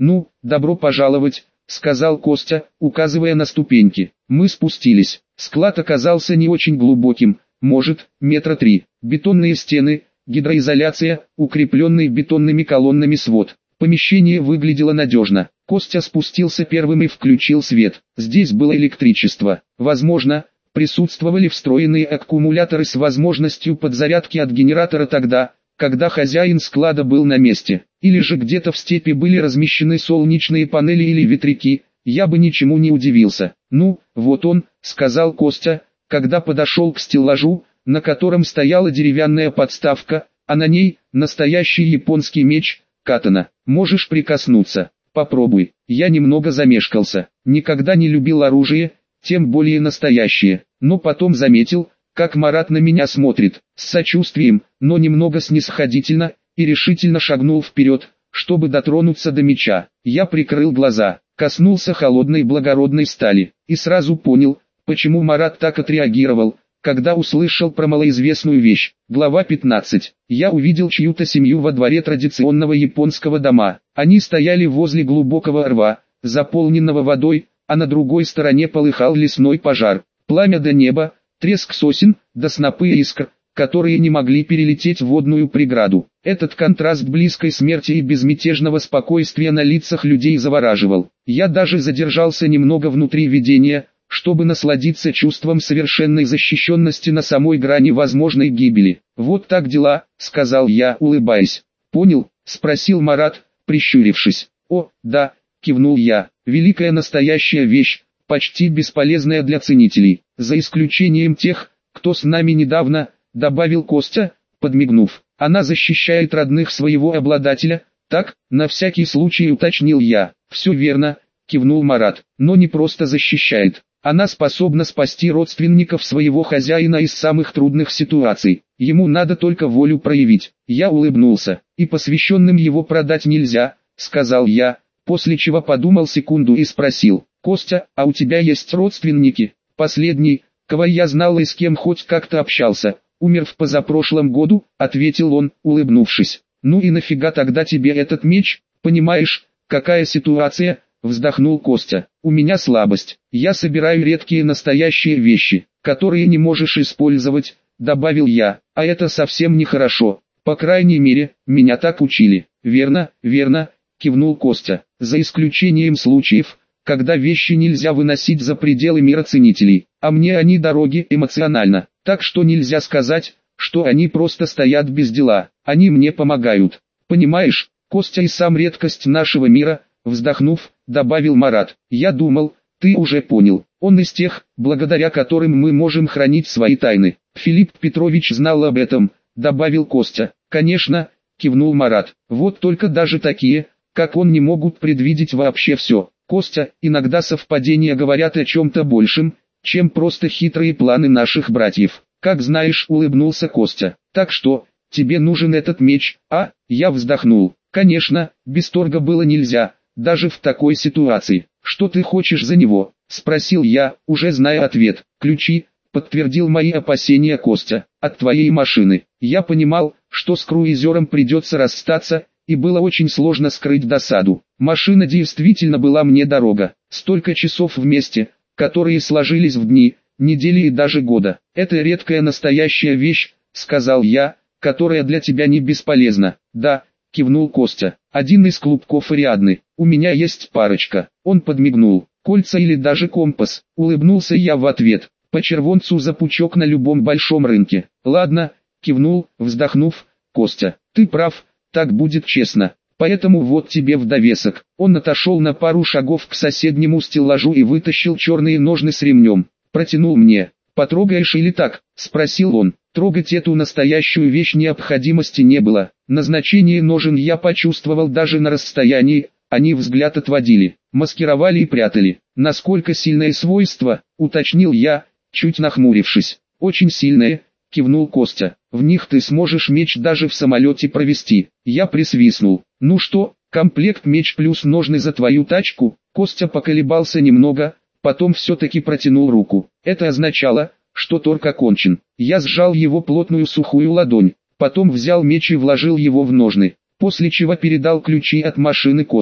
«Ну, добро пожаловать», — сказал Костя, указывая на ступеньки. Мы спустились. Склад оказался не очень глубоким, может, метра 3. Бетонные стены, гидроизоляция, укрепленный бетонными колоннами свод. Помещение выглядело надежно. Костя спустился первым и включил свет. Здесь было электричество. Возможно, присутствовали встроенные аккумуляторы с возможностью подзарядки от генератора тогда, когда хозяин склада был на месте. Или же где-то в степи были размещены солнечные панели или ветряки, я бы ничему не удивился. «Ну, вот он», — сказал Костя, когда подошел к стеллажу, на котором стояла деревянная подставка, а на ней настоящий японский меч, катана. «Можешь прикоснуться. Попробуй». Я немного замешкался. Никогда не любил оружие, тем более настоящее. Но потом заметил, как Марат на меня смотрит, с сочувствием, но немного снисходительно, и решительно шагнул вперед, чтобы дотронуться до меча. Я прикрыл глаза, коснулся холодной благородной стали, и сразу понял, почему Марат так отреагировал, когда услышал про малоизвестную вещь. Глава 15. Я увидел чью-то семью во дворе традиционного японского дома. Они стояли возле глубокого рва, заполненного водой, а на другой стороне полыхал лесной пожар. Пламя до неба, треск сосен, до снопы искр, которые не могли перелететь водную преграду. Этот контраст близкой смерти и безмятежного спокойствия на лицах людей завораживал. Я даже задержался немного внутри видения, чтобы насладиться чувством совершенной защищенности на самой грани возможной гибели. «Вот так дела», — сказал я, улыбаясь. «Понял?» — спросил Марат, прищурившись. «О, да», — кивнул я, — «великая настоящая вещь, почти бесполезная для ценителей, за исключением тех, кто с нами недавно», — добавил Костя, подмигнув. «Она защищает родных своего обладателя, так?» — на всякий случай уточнил я. «Все верно», — кивнул Марат, — «но не просто защищает. Она способна спасти родственников своего хозяина из самых трудных ситуаций. Ему надо только волю проявить». Я улыбнулся. «И посвященным его продать нельзя», — сказал я, после чего подумал секунду и спросил: «Костя, а у тебя есть родственники?» «Последний, кого я знал и с кем хоть как-то общался, умер в позапрошлом году», — ответил он, улыбнувшись. «Ну и нафига тогда тебе этот меч? Понимаешь, какая ситуация?» — вздохнул Костя. «У меня слабость. Я собираю редкие настоящие вещи, которые не можешь использовать», — добавил я. «А это совсем нехорошо. По крайней мере, меня так учили». «Верно, верно», — кивнул Костя. «За исключением случаев, когда вещи нельзя выносить за пределы мира ценителей, а мне они дороги эмоционально. Так что нельзя сказать, что они просто стоят без дела. Они мне помогают. Понимаешь, Костя и сам редкость нашего мира», — вздохнув, добавил Марат. «Я думал, ты уже понял. Он из тех, благодаря которым мы можем хранить свои тайны». «Филипп Петрович знал об этом», — добавил Костя. «Конечно», — кивнул Марат. «Вот только даже такие, как он, не могут предвидеть вообще все. Костя, иногда совпадения говорят о чем-то большем, чем просто хитрые планы наших братьев». «Как знаешь», — улыбнулся Костя. «Так что, тебе нужен этот меч, а?» Я вздохнул. «Конечно, без торга было нельзя, даже в такой ситуации». «Что ты хочешь за него?» — спросил я, уже зная ответ. «Ключи», — подтвердил мои опасения Костя, — «от твоей машины». Я понимал, что с круизером придется расстаться, и было очень сложно скрыть досаду. Машина действительно была мне дорога. Столько часов вместе, которые сложились в дни, недели и даже года. «Это редкая настоящая вещь», — сказал я, — «которая для тебя не бесполезна». «Да», — кивнул Костя, — «один из клубков Ариадны. У меня есть парочка». Он подмигнул. «Кольца или даже компас», — улыбнулся я в ответ. «По червонцу за пучок на любом большом рынке». «Ладно», — кивнул, вздохнув, Костя. «Ты прав, так будет честно. Поэтому вот тебе в довесок». Он отошел на пару шагов к соседнему стеллажу и вытащил черные ножны с ремнем. Протянул мне. «Потрогаешь или так?» — спросил он. Трогать эту настоящую вещь необходимости не было. Назначение ножен я почувствовал даже на расстоянии, они взгляд отводили, маскировали и прятали. «Насколько сильное свойство?» — уточнил я, чуть нахмурившись. «Очень сильное», — кивнул Костя. «В них ты сможешь меч даже в самолете провести». Я присвистнул. «Ну что, комплект меч плюс ножны за твою тачку?» Костя поколебался немного, потом все-таки протянул руку. Это означало, что торг окончен. Я сжал его плотную сухую ладонь, потом взял меч и вложил его в ножны, после чего передал ключи от машины Косте.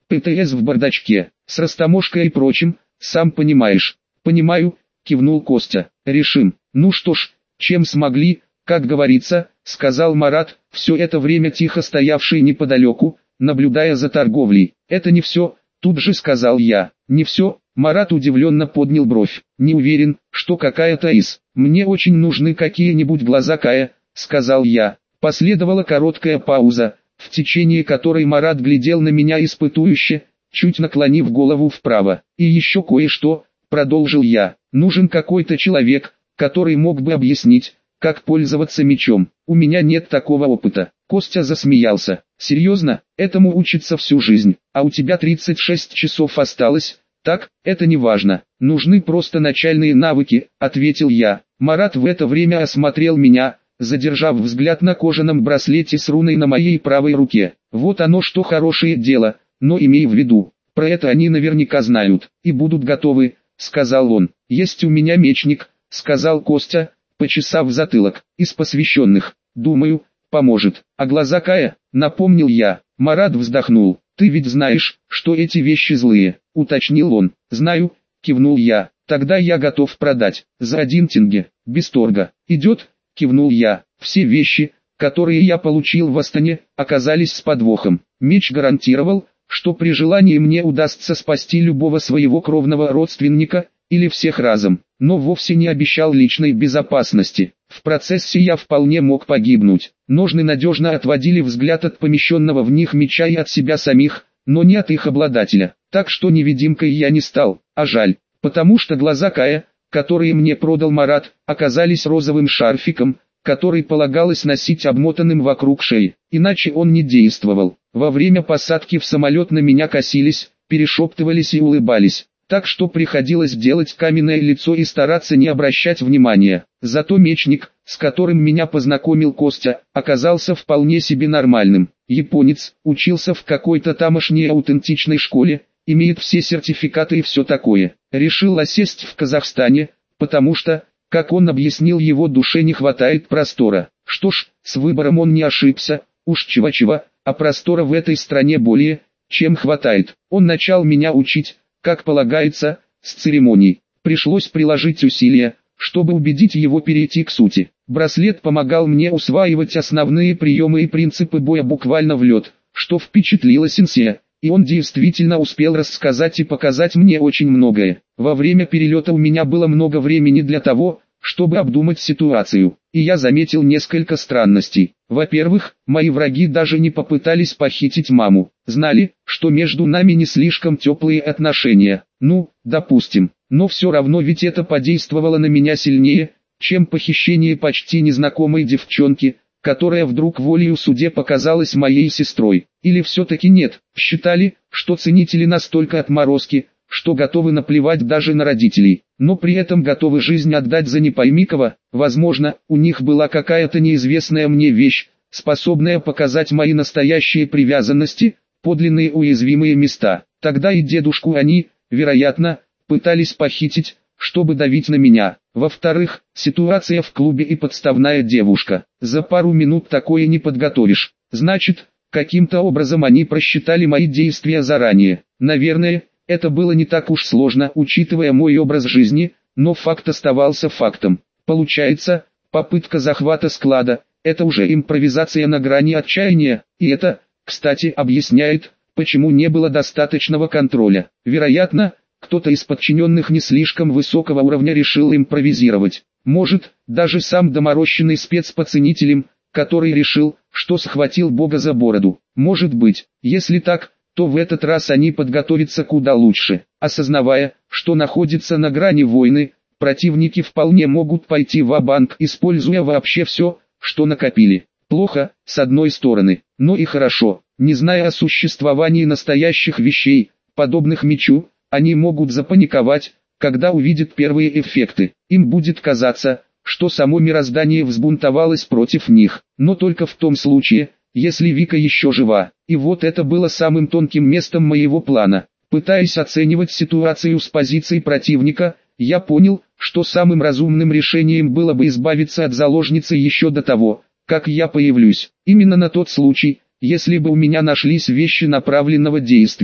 ПТС в бардачке, с растаможкой и прочим, сам понимаешь. Понимаю, кивнул Костя. Решим. Ну что ж, чем смогли, как говорится, сказал Марат, все это время тихо стоявший неподалеку, наблюдая за торговлей. Это не все, тут же сказал я. Не все, Марат удивленно поднял бровь. Не уверен, что какая-то из. Мне очень нужны какие-нибудь глаза Кая, сказал я. Последовала короткая пауза, в течение которой Марат глядел на меня испытующе, чуть наклонив голову вправо. И еще кое-что, продолжил я. Нужен какой-то человек, который мог бы объяснить, как пользоваться мечом. У меня нет такого опыта. Костя засмеялся. Серьезно, этому учится всю жизнь, а у тебя 36 часов осталось. Так, это не важно. Нужны просто начальные навыки, ответил я. Марат в это время осмотрел меня, задержав взгляд на кожаном браслете с руной на моей правой руке. Вот оно что хорошее дело, но имей в виду, про это они наверняка знают, и будут готовы, сказал он. Есть у меня мечник, сказал Костя, почесав затылок, из посвященных, думаю, поможет. А глаза Кая, напомнил я. Марат вздохнул. Ты ведь знаешь, что эти вещи злые, уточнил он. Знаю, кивнул я. Тогда я готов продать, за 1 тенге, без торга. Идет, кивнул я. Все вещи, которые я получил в Астане, оказались с подвохом. Меч гарантировал, что при желании мне удастся спасти любого своего кровного родственника, или всех разом, но вовсе не обещал личной безопасности. В процессе я вполне мог погибнуть. Ножны надежно отводили взгляд от помещенного в них меча и от себя самих, но не от их обладателя. Так что невидимкой я не стал, а жаль, потому что глаза Кая, которые мне продал Марат, оказались розовым шарфиком, который полагалось носить обмотанным вокруг шеи, иначе он не действовал. Во время посадки в самолет на меня косились, перешептывались и улыбались. Так что приходилось делать каменное лицо и стараться не обращать внимания. Зато мечник, с которым меня познакомил Костя, оказался вполне себе нормальным. Японец, учился в какой-то тамошней аутентичной школе, имеет все сертификаты и все такое. Решил осесть в Казахстане, потому что, как он объяснил, его душе не хватает простора. Что ж, с выбором он не ошибся, уж чего-чего, а простора в этой стране более, чем хватает. Он начал меня учить, как полагается, с церемоний. Пришлось приложить усилия, чтобы убедить его перейти к сути. Браслет помогал мне усваивать основные приемы и принципы боя буквально в лед, что впечатлило сенсея, и он действительно успел рассказать и показать мне очень многое. Во время перелета у меня было много времени для того, чтобы обдумать ситуацию, и я заметил несколько странностей. Во-первых, мои враги даже не попытались похитить маму, знали, что между нами не слишком теплые отношения, ну, допустим, но все равно ведь это подействовало на меня сильнее, чем похищение почти незнакомой девчонки, которая вдруг волею судеб показалась моей сестрой. Или все-таки нет, считали, что ценители настолько отморозки, что готовы наплевать даже на родителей, но при этом готовы жизнь отдать за не пойми кого. Возможно, у них была какая-то неизвестная мне вещь, способная показать мои настоящие привязанности, подлинные уязвимые места. Тогда и дедушку они, вероятно, пытались похитить, чтобы давить на меня. Во-вторых, ситуация в клубе и подставная девушка. За пару минут такое не подготовишь. Значит, каким-то образом они просчитали мои действия заранее. Наверное, это было не так уж сложно, учитывая мой образ жизни, но факт оставался фактом. Получается, попытка захвата склада – это уже импровизация на грани отчаяния, и это, кстати, объясняет, почему не было достаточного контроля. Вероятно, кто-то из подчиненных не слишком высокого уровня решил импровизировать. Может, даже сам доморощенный спец по ценителям, который решил, что схватил Бога за бороду. Может быть, если так, то в этот раз они подготовятся куда лучше. Осознавая, что находятся на грани войны, противники вполне могут пойти ва-банк, используя вообще все, что накопили. Плохо, с одной стороны, но и хорошо. Не зная о существовании настоящих вещей, подобных мечу, они могут запаниковать, когда увидят первые эффекты. Им будет казаться, что само мироздание взбунтовалось против них, но только в том случае, если Вика еще жива. И вот это было самым тонким местом моего плана. Пытаясь оценивать ситуацию с позиции противника, я понял, что самым разумным решением было бы избавиться от заложницы еще до того, как я появлюсь. Именно на тот случай, если бы у меня нашлись вещи направленного действия.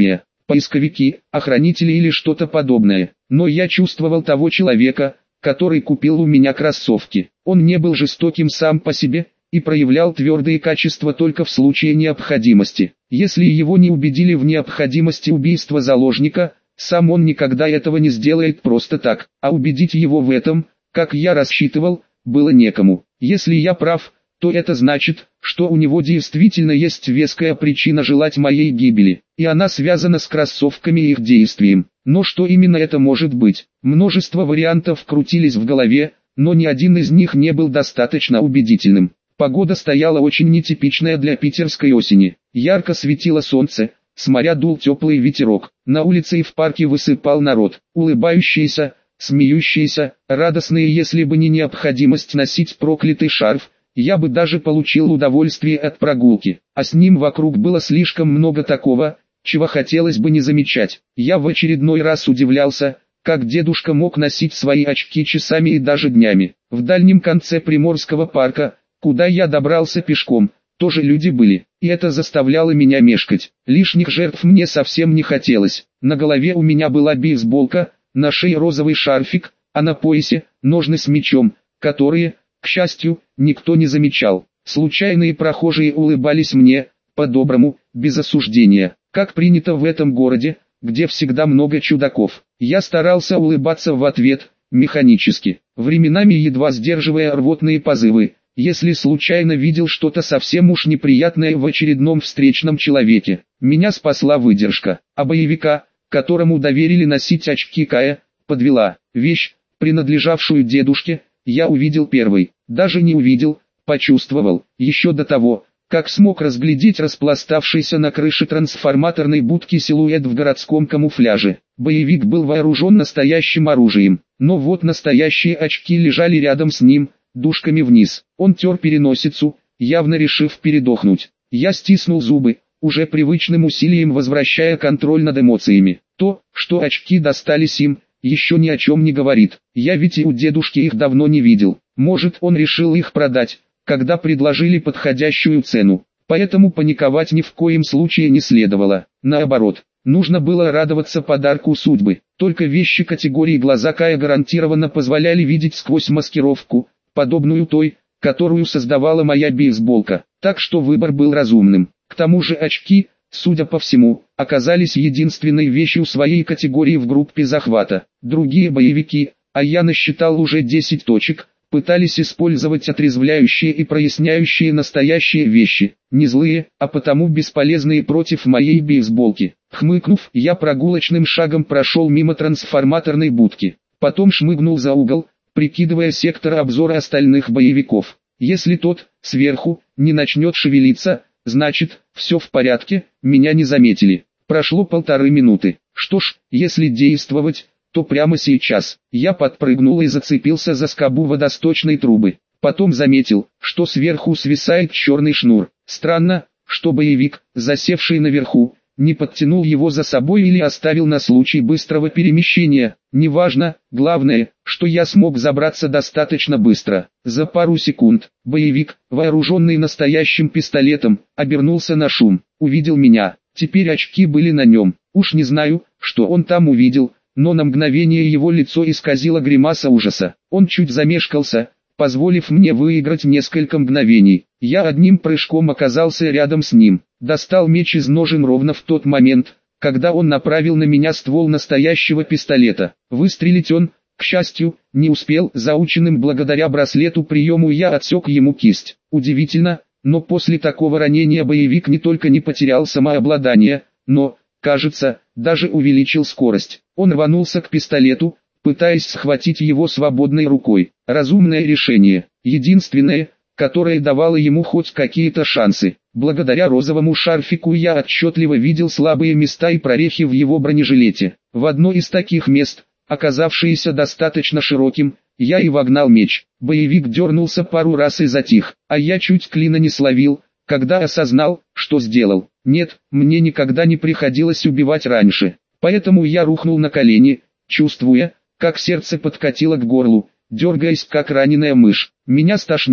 поисковики, охранители или что-то подобное. Но я чувствовал того человека, который купил у меня кроссовки. Он не был жестоким сам по себе и проявлял твердые качества только в случае необходимости. Если его не убедили в необходимости убийства заложника, сам он никогда этого не сделает просто так, а убедить его в этом, как я рассчитывал, было некому. Если я прав, то это значит, что у него действительно есть веская причина желать моей гибели, и она связана с кроссовками и их действием. Но что именно это может быть? Множество вариантов крутились в голове, но ни один из них не был достаточно убедительным. Погода стояла очень нетипичная для питерской осени. Ярко светило солнце, с моря дул теплый ветерок. На улице и в парке высыпал народ, улыбающийся, смеющийся, радостные. Если бы не необходимость носить проклятый шарф, я бы даже получил удовольствие от прогулки. А с ним вокруг было слишком много такого, чего хотелось бы не замечать. Я в очередной раз удивлялся, как дедушка мог носить свои очки часами и даже днями. В дальнем конце Приморского парка, куда я добрался пешком, тоже люди были, и это заставляло меня мешкать. Лишних жертв мне совсем не хотелось. На голове у меня была бейсболка, на шее розовый шарфик, а на поясе ножны с мечом, которые, к счастью, никто не замечал. Случайные прохожие улыбались мне, по-доброму, без осуждения, как принято в этом городе, где всегда много чудаков. Я старался улыбаться в ответ, механически, временами едва сдерживая рвотные позывы, если случайно видел что-то совсем уж неприятное в очередном встречном человеке. Меня спасла выдержка, а боевика, которому доверили носить очки Кая, подвела. Вещь, принадлежавшую дедушке, я увидел первой, даже не увидел, почувствовал, еще до того, как смог разглядеть распластавшийся на крыше трансформаторной будки силуэт в городском камуфляже. Боевик был вооружен настоящим оружием, но вот настоящие очки лежали рядом с ним, дужками вниз. Он тер переносицу, явно решив передохнуть. Я стиснул зубы, уже привычным усилием возвращая контроль над эмоциями. То, что очки достались им, еще ни о чем не говорит. Я ведь и у дедушки их давно не видел. Может, он решил их продать, когда предложили подходящую цену. Поэтому паниковать ни в коем случае не следовало. Наоборот, нужно было радоваться подарку судьбы. Только вещи категории глаза Кая гарантированно позволяли видеть сквозь маскировку, подобную той, которую создавала моя бейсболка. Так что выбор был разумным. К тому же очки, судя по всему, оказались единственной вещью своей категории в группе захвата. Другие боевики, а я насчитал уже 10 точек, пытались использовать отрезвляющие и проясняющие настоящие вещи, не злые, а потому бесполезные против моей бейсболки. Хмыкнув, я прогулочным шагом прошел мимо трансформаторной будки, потом шмыгнул за угол, прикидывая сектор обзора остальных боевиков. Если тот, сверху, не начнет шевелиться, значит, все в порядке, меня не заметили. Прошло 1,5 минуты. Что ж, если действовать, то прямо сейчас. Я подпрыгнул и зацепился за скобу водосточной трубы. Потом заметил, что сверху свисает черный шнур. Странно, что боевик, засевший наверху, не подтянул его за собой или оставил на случай быстрого перемещения. Неважно, главное, что я смог забраться достаточно быстро. За пару секунд, боевик, вооруженный настоящим пистолетом, обернулся на шум, увидел меня. Теперь очки были на нем. Уж не знаю, что он там увидел, но на мгновение его лицо исказило гримаса ужаса. Он чуть замешкался, позволив мне выиграть несколько мгновений. Я одним прыжком оказался рядом с ним, достал меч из ножен ровно в тот момент, когда он направил на меня ствол настоящего пистолета. Выстрелить он, к счастью, не успел. Заученным благодаря браслету приему я отсек ему кисть. Удивительно, но после такого ранения боевик не только не потерял самообладание, но, кажется, даже увеличил скорость. Он рванулся к пистолету, пытаясь схватить его свободной рукой. Разумное решение, единственное, которое давало ему хоть какие-то шансы. Благодаря розовому шарфику я отчетливо видел слабые места и прорехи в его бронежилете. В одно из таких мест, оказавшееся достаточно широким, я и вогнал меч. Боевик дернулся пару раз и затих, а я чуть клина не словил, когда осознал, что сделал. Нет, мне никогда не приходилось убивать раньше, поэтому я рухнул на колени, чувствуя, как сердце подкатило к горлу, дергаясь как раненая мышь. Меня стошнило.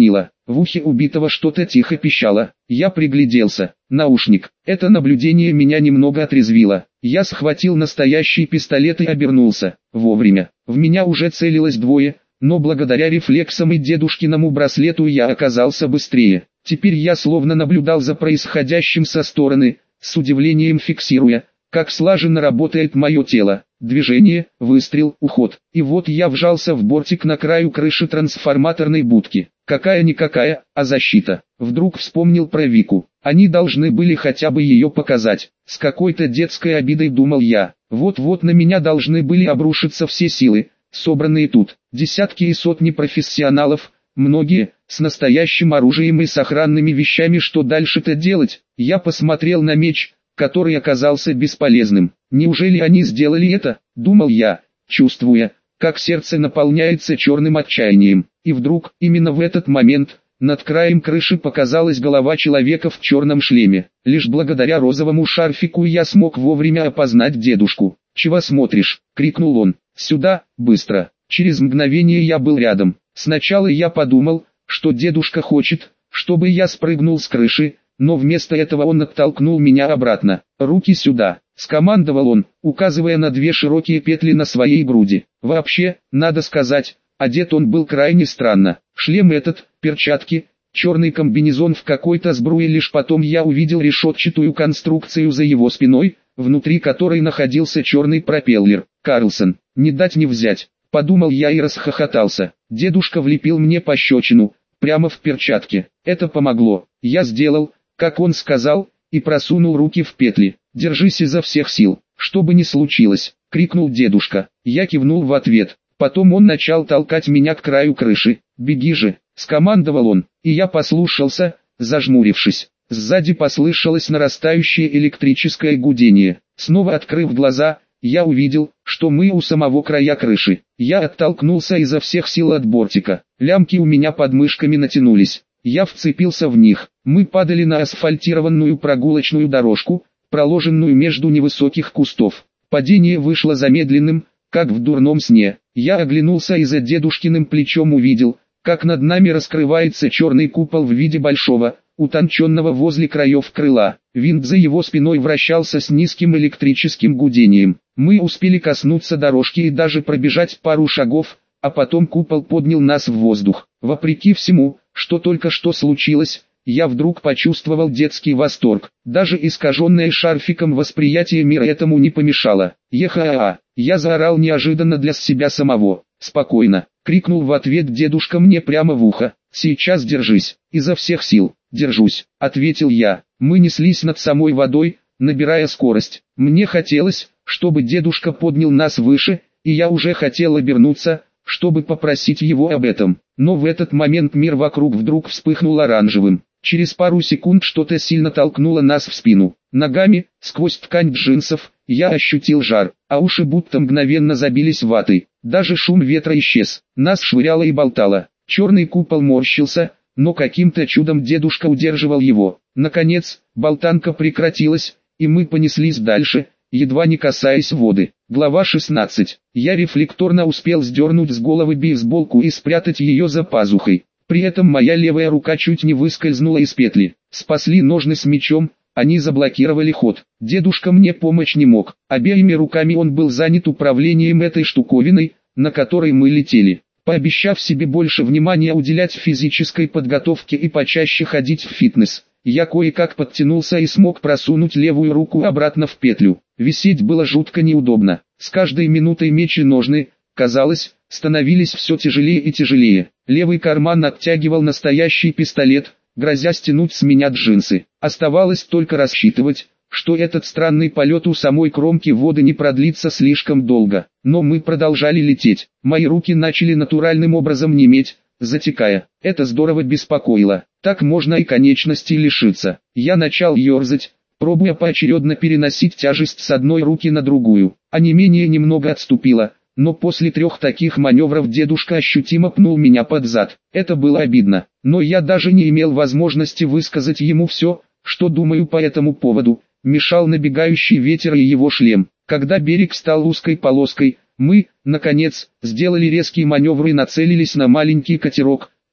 В ухе убитого что-то тихо пищало. Я пригляделся. Наушник. Это наблюдение меня немного отрезвило. Я схватил настоящий пистолет и обернулся. Вовремя. В меня уже целилось двое, но благодаря рефлексам и дедушкиному браслету я оказался быстрее. Теперь я словно наблюдал за происходящим со стороны, с удивлением фиксируя, как слаженно работает мое тело. Движение, выстрел, уход. И вот я вжался в бортик на краю крыши трансформаторной будки. Какая-никакая, а защита. Вдруг вспомнил про Вику. Они должны были хотя бы ее показать. С какой-то детской обидой думал я. Вот-вот на меня должны были обрушиться все силы, собранные тут. Десятки и сотни профессионалов, многие, с настоящим оружием и с охранными вещами. Что дальше-то делать? Я посмотрел на меч, который оказался бесполезным. Неужели они сделали это? Думал я, чувствуя, как сердце наполняется черным отчаянием. И вдруг, именно в этот момент, над краем крыши показалась голова человека в черном шлеме. Лишь благодаря розовому шарфику я смог вовремя опознать дедушку. «Чего смотришь?» — крикнул он. «Сюда, быстро!» Через мгновение я был рядом. Сначала я подумал, что дедушка хочет, чтобы я спрыгнул с крыши, но вместо этого он оттолкнул меня обратно. «Руки сюда!» — скомандовал он, указывая на две широкие петли на своей груди. Вообще, надо сказать, одет он был крайне странно. Шлем этот, перчатки, черный комбинезон в какой-то сбруе. Лишь потом я увидел решетчатую конструкцию за его спиной, внутри которой находился черный пропеллер. «Карлсон, не дать не взять!» — подумал я и расхохотался. Дедушка влепил мне пощечину, прямо в перчатке. Это помогло. Я сделал, как он сказал, и просунул руки в петли. «Держись изо всех сил, что бы ни случилось!» — крикнул дедушка. Я кивнул в ответ. Потом он начал толкать меня к краю крыши. «Беги же!» — скомандовал он, и я послушался, зажмурившись. Сзади послышалось нарастающее электрическое гудение. Снова открыв глаза, я увидел, что мы у самого края крыши. Я оттолкнулся изо всех сил от бортика. Лямки у меня под мышками натянулись. Я вцепился в них. Мы падали на асфальтированную прогулочную дорожку, проложенную между невысоких кустов. Падение вышло замедленным, как в дурном сне. Я оглянулся и за дедушкиным плечом увидел, как над нами раскрывается черный купол в виде большого, утонченного возле краев крыла. Винт за его спиной вращался с низким электрическим гудением. Мы успели коснуться дорожки и даже пробежать пару шагов, а потом купол поднял нас в воздух. Вопреки всему, что только что случилось, я вдруг почувствовал детский восторг. Даже искаженное шарфиком восприятие мира этому не помешало. «Еха-а-а!» Я заорал неожиданно для себя самого. «Спокойно!» — крикнул в ответ дедушка мне прямо в ухо. «Сейчас держись!» «Изо всех сил!» «Держусь!» — ответил я. Мы неслись над самой водой, набирая скорость. Мне хотелось, чтобы дедушка поднял нас выше, и я уже хотел обернуться, чтобы попросить его об этом. Но в этот момент мир вокруг вдруг вспыхнул оранжевым. Через пару секунд что-то сильно толкнуло нас в спину. Ногами, сквозь ткань джинсов, я ощутил жар, а уши будто мгновенно забились ватой. Даже шум ветра исчез. Нас швыряло и болтало. Черный купол морщился, но каким-то чудом дедушка удерживал его. Наконец, болтанка прекратилась, и мы понеслись дальше, едва не касаясь воды. Глава 16. Я рефлекторно успел сдернуть с головы бейсболку и спрятать ее за пазухой. При этом моя левая рука чуть не выскользнула из петли. Спасли ножны с мечом, они заблокировали ход. Дедушка мне помочь не мог. Обеими руками он был занят управлением этой штуковиной, на которой мы летели. Пообещав себе больше внимания уделять физической подготовке и почаще ходить в фитнес, я кое-как подтянулся и смог просунуть левую руку обратно в петлю. Висеть было жутко неудобно. С каждой минутой меч и ножны, казалось, становились все тяжелее и тяжелее. Левый карман оттягивал настоящий пистолет, грозя стянуть с меня джинсы. Оставалось только рассчитывать, что этот странный полет у самой кромки воды не продлится слишком долго. Но мы продолжали лететь. Мои руки начали натуральным образом неметь, затекая. Это здорово беспокоило. Так можно и конечностей лишиться. Я начал ерзать, пробуя поочередно переносить тяжесть с одной руки на другую. Онемение немного отступило, но после 3 таких маневров дедушка ощутимо пнул меня под зад. Это было обидно, но я даже не имел возможности высказать ему все, что думаю по этому поводу. Мешал набегающий ветер и его шлем. Когда берег стал узкой полоской, мы, наконец, сделали резкий маневр и нацелились на маленький катерок,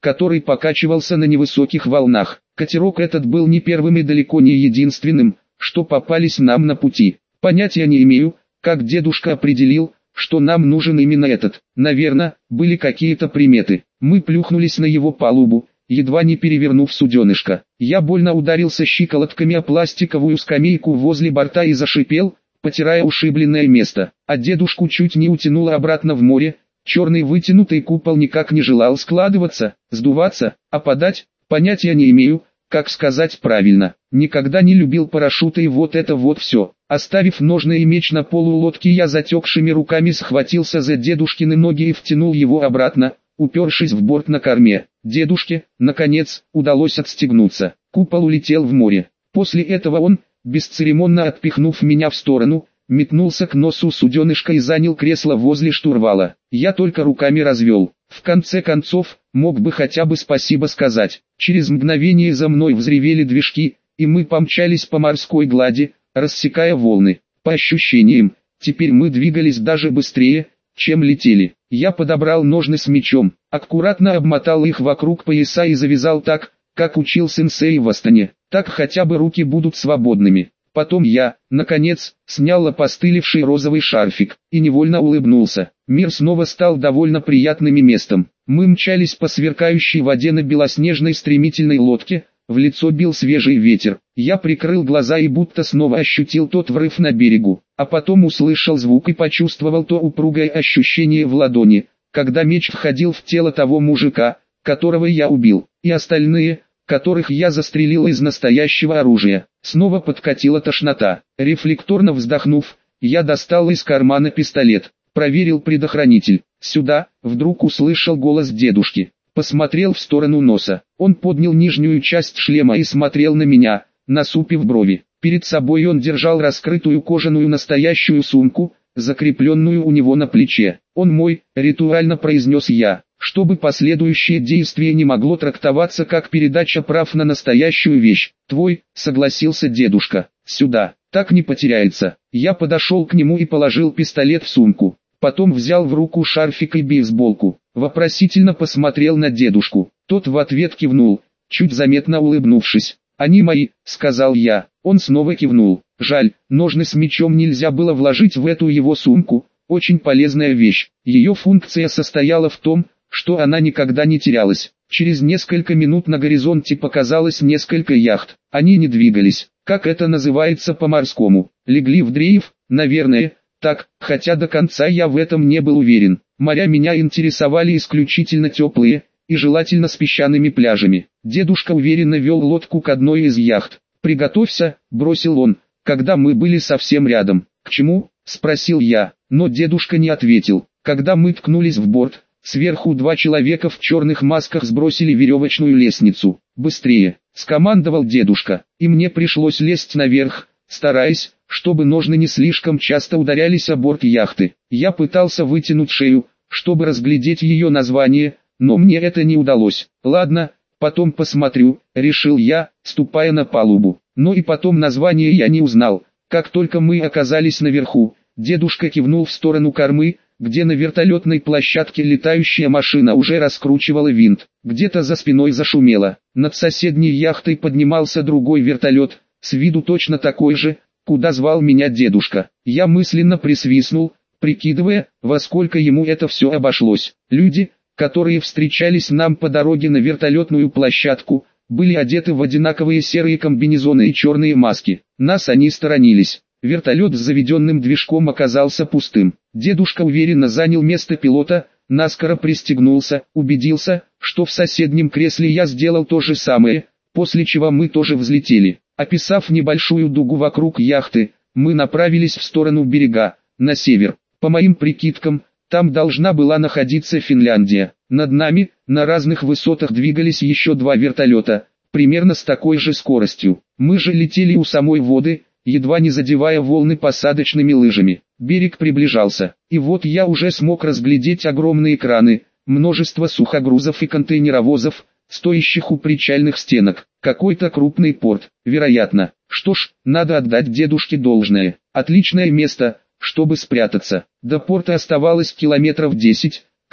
который покачивался на невысоких волнах. Катерок этот был не первым и далеко не единственным, что попались нам на пути. Понятия не имею, как дедушка определил, что нам нужен именно этот. Наверное, были какие-то приметы. Мы плюхнулись на его палубу, едва не перевернув суденышко. Я больно ударился щиколотками о пластиковую скамейку возле борта и зашипел, потирая ушибленное место. А дедушку чуть не утянуло обратно в море. Черный вытянутый купол никак не желал складываться, сдуваться, опадать. Понятия не имею, как сказать правильно. Никогда не любил парашюты и вот это вот все. Оставив ножны и меч на полу лодки, я затекшими руками схватился за дедушкины ноги и втянул его обратно, упершись в борт на корме. Дедушке, наконец, удалось отстегнуться. Купол улетел в море. После этого он, бесцеремонно отпихнув меня в сторону, метнулся к носу суденышка и занял кресло возле штурвала. Я только руками развел. В конце концов, мог бы хотя бы спасибо сказать. Через мгновение за мной взревели движки, и мы помчались по морской глади, рассекая волны. По ощущениям, теперь мы двигались даже быстрее, чем летели. Я подобрал ножны с мечом, аккуратно обмотал их вокруг пояса и завязал так, как учил сенсей в Астане. Так хотя бы руки будут свободными. Потом я, наконец, снял опостылевший розовый шарфик и невольно улыбнулся. Мир снова стал довольно приятным местом. Мы мчались по сверкающей воде на белоснежной стремительной лодке, в лицо бил свежий ветер. Я прикрыл глаза и будто снова ощутил тот врыв на берегу, а потом услышал звук и почувствовал то упругое ощущение в ладони, когда меч входил в тело того мужика, которого я убил, и остальные, которых я застрелил из настоящего оружия. Снова подкатила тошнота. Рефлекторно вздохнув, я достал из кармана пистолет, проверил предохранитель. Сюда, вдруг услышал голос дедушки. Посмотрел в сторону носа. Он поднял нижнюю часть шлема и смотрел на меня, насупив брови. Перед собой он держал раскрытую кожаную настоящую сумку, закрепленную у него на плече. «Он мой», — ритуально произнес я, чтобы последующее действие не могло трактоваться как передача прав на настоящую вещь. «Твой», — согласился дедушка, — «сюда, так не потеряется». Я подошел к нему и положил пистолет в сумку. Потом взял в руку шарфик и бейсболку. Вопросительно посмотрел на дедушку. Тот в ответ кивнул, чуть заметно улыбнувшись. «Они мои», — сказал я. Он снова кивнул. Жаль, ножны с мечом нельзя было вложить в эту его сумку. Очень полезная вещь. Ее функция состояла в том, что она никогда не терялась. Через несколько минут на горизонте показалось несколько яхт. Они не двигались, как это называется по-морскому. Легли в дрейф, наверное, так, хотя до конца я в этом не был уверен. Моря меня интересовали исключительно теплые, и желательно с песчаными пляжами. Дедушка уверенно вел лодку к одной из яхт. «Приготовься», — бросил он, когда мы были совсем рядом. «К чему?» — спросил я, но дедушка не ответил. Когда мы ткнулись в борт, сверху два человека в черных масках сбросили веревочную лестницу. «Быстрее!» — скомандовал дедушка, и мне пришлось лезть наверх, стараясь, чтобы ножны не слишком часто ударялись о борт яхты. Я пытался вытянуть шею, чтобы разглядеть ее название, но мне это не удалось. «Ладно, потом посмотрю», — решил я, ступая на палубу. Но и потом название я не узнал. Как только мы оказались наверху, дедушка кивнул в сторону кормы, где на вертолетной площадке летающая машина уже раскручивала винт. Где-то за спиной зашумело. Над соседней яхтой поднимался другой вертолет, с виду точно такой же, куда звал меня дедушка. Я мысленно присвистнул, прикидывая, во сколько ему это все обошлось. Люди, которые встречались нам по дороге на вертолетную площадку, были одеты в одинаковые серые комбинезоны и черные маски. Нас они сторонились. Вертолет с заведенным движком оказался пустым. Дедушка уверенно занял место пилота, наскоро пристегнулся, убедился, что в соседнем кресле я сделал то же самое, после чего мы тоже взлетели. Описав небольшую дугу вокруг яхты, мы направились в сторону берега, на север. По моим прикидкам, там должна была находиться Финляндия. Над нами, на разных высотах двигались еще два вертолета, примерно с такой же скоростью. Мы же летели у самой воды, едва не задевая волны посадочными лыжами. Берег приближался, и вот я уже смог разглядеть огромные краны, множество сухогрузов и контейнеровозов, стоящих у причальных стенок. Какой-то крупный порт, вероятно. Что ж, надо отдать дедушке должное. Отличное место, чтобы спрятаться. До порта оставалось километров 10,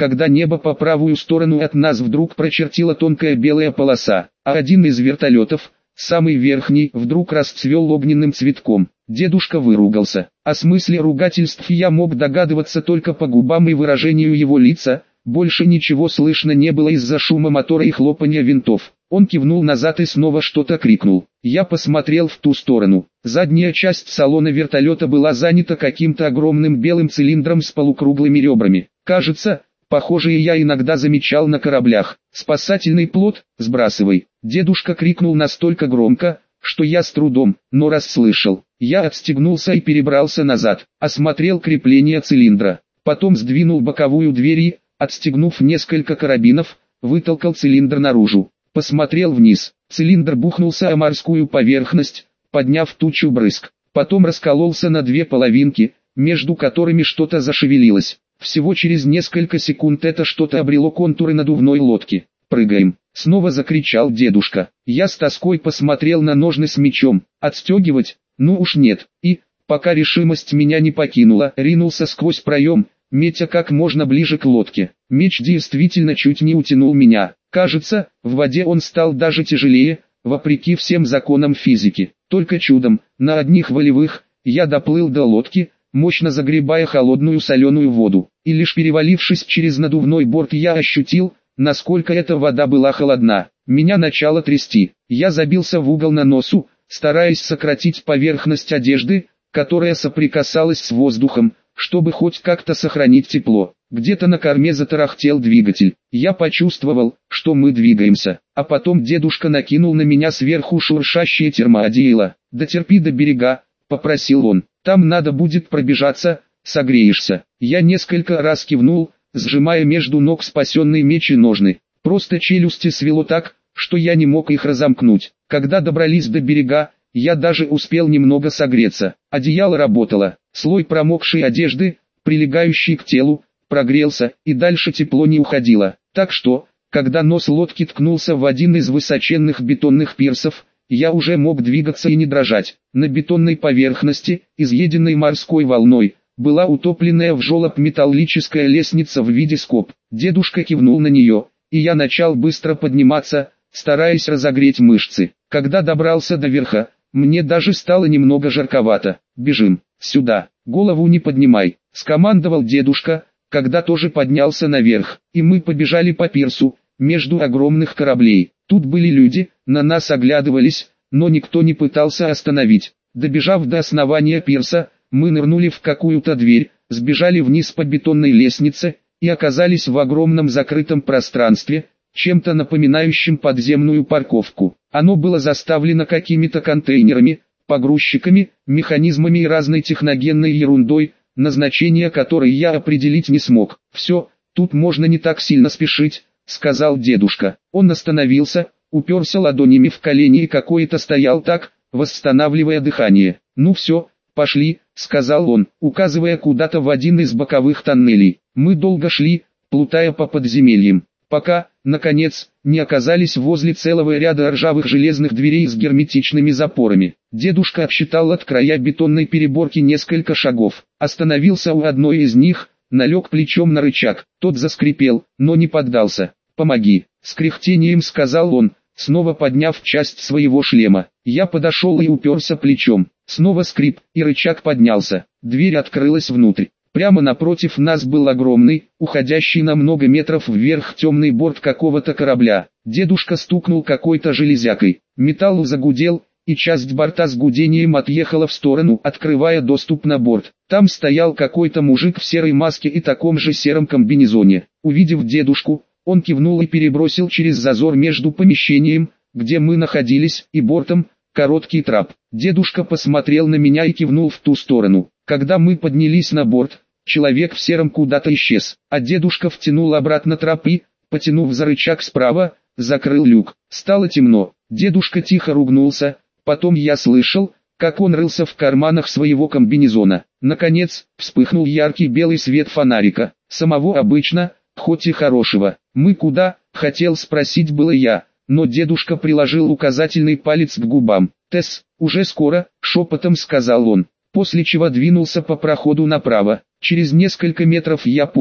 когда небо по правую сторону от нас вдруг прочертила тонкая белая полоса, а один из вертолетов, самый верхний, вдруг расцвел огненным цветком. Дедушка выругался. О смысле ругательств я мог догадываться только по губам и выражению его лица, больше ничего слышно не было из-за шума мотора и хлопанья винтов. Он кивнул назад и снова что-то крикнул. Я посмотрел в ту сторону. Задняя часть салона вертолета была занята каким-то огромным белым цилиндром с полукруглыми ребрами. Кажется, похожие я иногда замечал на кораблях. «Спасательный плот, сбрасывай!» Дедушка крикнул настолько громко, что я с трудом, но расслышал. Я отстегнулся и перебрался назад, осмотрел крепление цилиндра. Потом сдвинул боковую дверь и, отстегнув несколько карабинов, вытолкал цилиндр наружу. Посмотрел вниз. Цилиндр бухнулся о морскую поверхность, подняв тучу брызг. Потом раскололся на две половинки, между которыми что-то зашевелилось. Всего через несколько секунд это что-то обрело контуры надувной лодки. «Прыгаем!» — снова закричал дедушка. Я с тоской посмотрел на ножны с мечом. Отстегивать? Ну уж нет. И, пока решимость меня не покинула, ринулся сквозь проем, метя как можно ближе к лодке. Меч действительно чуть не утянул меня. Кажется, в воде он стал даже тяжелее, вопреки всем законам физики. Только чудом, на одних волевых, я доплыл до лодки, мощно загребая холодную соленую воду. И лишь перевалившись через надувной борт я ощутил, насколько эта вода была холодна. Меня начало трясти. Я забился в угол на носу, стараясь сократить поверхность одежды, которая соприкасалась с воздухом, чтобы хоть как-то сохранить тепло. Где-то на корме затарахтел двигатель. Я почувствовал, что мы двигаемся. А потом дедушка накинул на меня сверху шуршащее термоодеяло. «Дотерпи до берега», — попросил он. «Там надо будет пробежаться, согреешься». Я несколько раз кивнул, сжимая между ног спасенный меч и ножны. Просто челюсти свело так, что я не мог их разомкнуть. Когда добрались до берега, я даже успел немного согреться. Одеяло работало. Слой промокшей одежды, прилегающий к телу, прогрелся, и дальше тепло не уходило. Так что, когда нос лодки ткнулся в один из высоченных бетонных пирсов, я уже мог двигаться и не дрожать. На бетонной поверхности, изъеденной морской волной, была утопленная в желоб металлическая лестница в виде скоб. Дедушка кивнул на нее, и я начал быстро подниматься, стараясь разогреть мышцы. Когда добрался до верха, мне даже стало немного жарковато. «Бежим, сюда, голову не поднимай», — скомандовал дедушка, когда тоже поднялся наверх, и мы побежали по пирсу, между огромных кораблей. Тут были люди, на нас оглядывались, но никто не пытался остановить. Добежав до основания пирса, мы нырнули в какую-то дверь, сбежали вниз по бетонной лестнице, и оказались в огромном закрытом пространстве, чем-то напоминающим подземную парковку. Оно было заставлено какими-то контейнерами, погрузчиками, механизмами и разной техногенной ерундой, назначение которой я определить не смог. «Все, тут можно не так сильно спешить», — сказал дедушка. Он остановился, уперся ладонями в колени и какой-то стоял так, восстанавливая дыхание. «Ну все, пошли», — сказал он, указывая куда-то в один из боковых тоннелей. Мы долго шли, плутая по подземельям, пока, наконец, не оказались возле целого ряда ржавых железных дверей с герметичными запорами. Дедушка отсчитал от края бетонной переборки несколько шагов, остановился у одной из них, налег плечом на рычаг. Тот заскрипел, но не поддался. «Помоги», — с кряхтением сказал он, снова подняв часть своего шлема. Я подошел и уперся плечом. Снова скрип, и рычаг поднялся. Дверь открылась внутрь. Прямо напротив нас был огромный, уходящий на много метров вверх темный борт какого-то корабля. Дедушка стукнул какой-то железякой. Металл загудел, и часть борта с гудением отъехала в сторону, открывая доступ на борт. Там стоял какой-то мужик в серой маске и таком же сером комбинезоне. Увидев дедушку, он кивнул и перебросил через зазор между помещением, где мы находились, и бортом, короткий трап. Дедушка посмотрел на меня и кивнул в ту сторону. Когда мы поднялись на борт, человек в сером куда-то исчез, а дедушка втянул обратно трап и, потянув за рычаг справа, закрыл люк. Стало темно. Дедушка тихо ругнулся, потом я слышал, как он рылся в карманах своего комбинезона. Наконец, вспыхнул яркий белый свет фонарика, самого обычно, хоть и хорошего. «Мы куда?» — хотел спросить было я, но дедушка приложил указательный палец к губам. «Тесс, уже скоро», — шепотом сказал он, после чего двинулся по проходу направо. Через несколько метров я понял,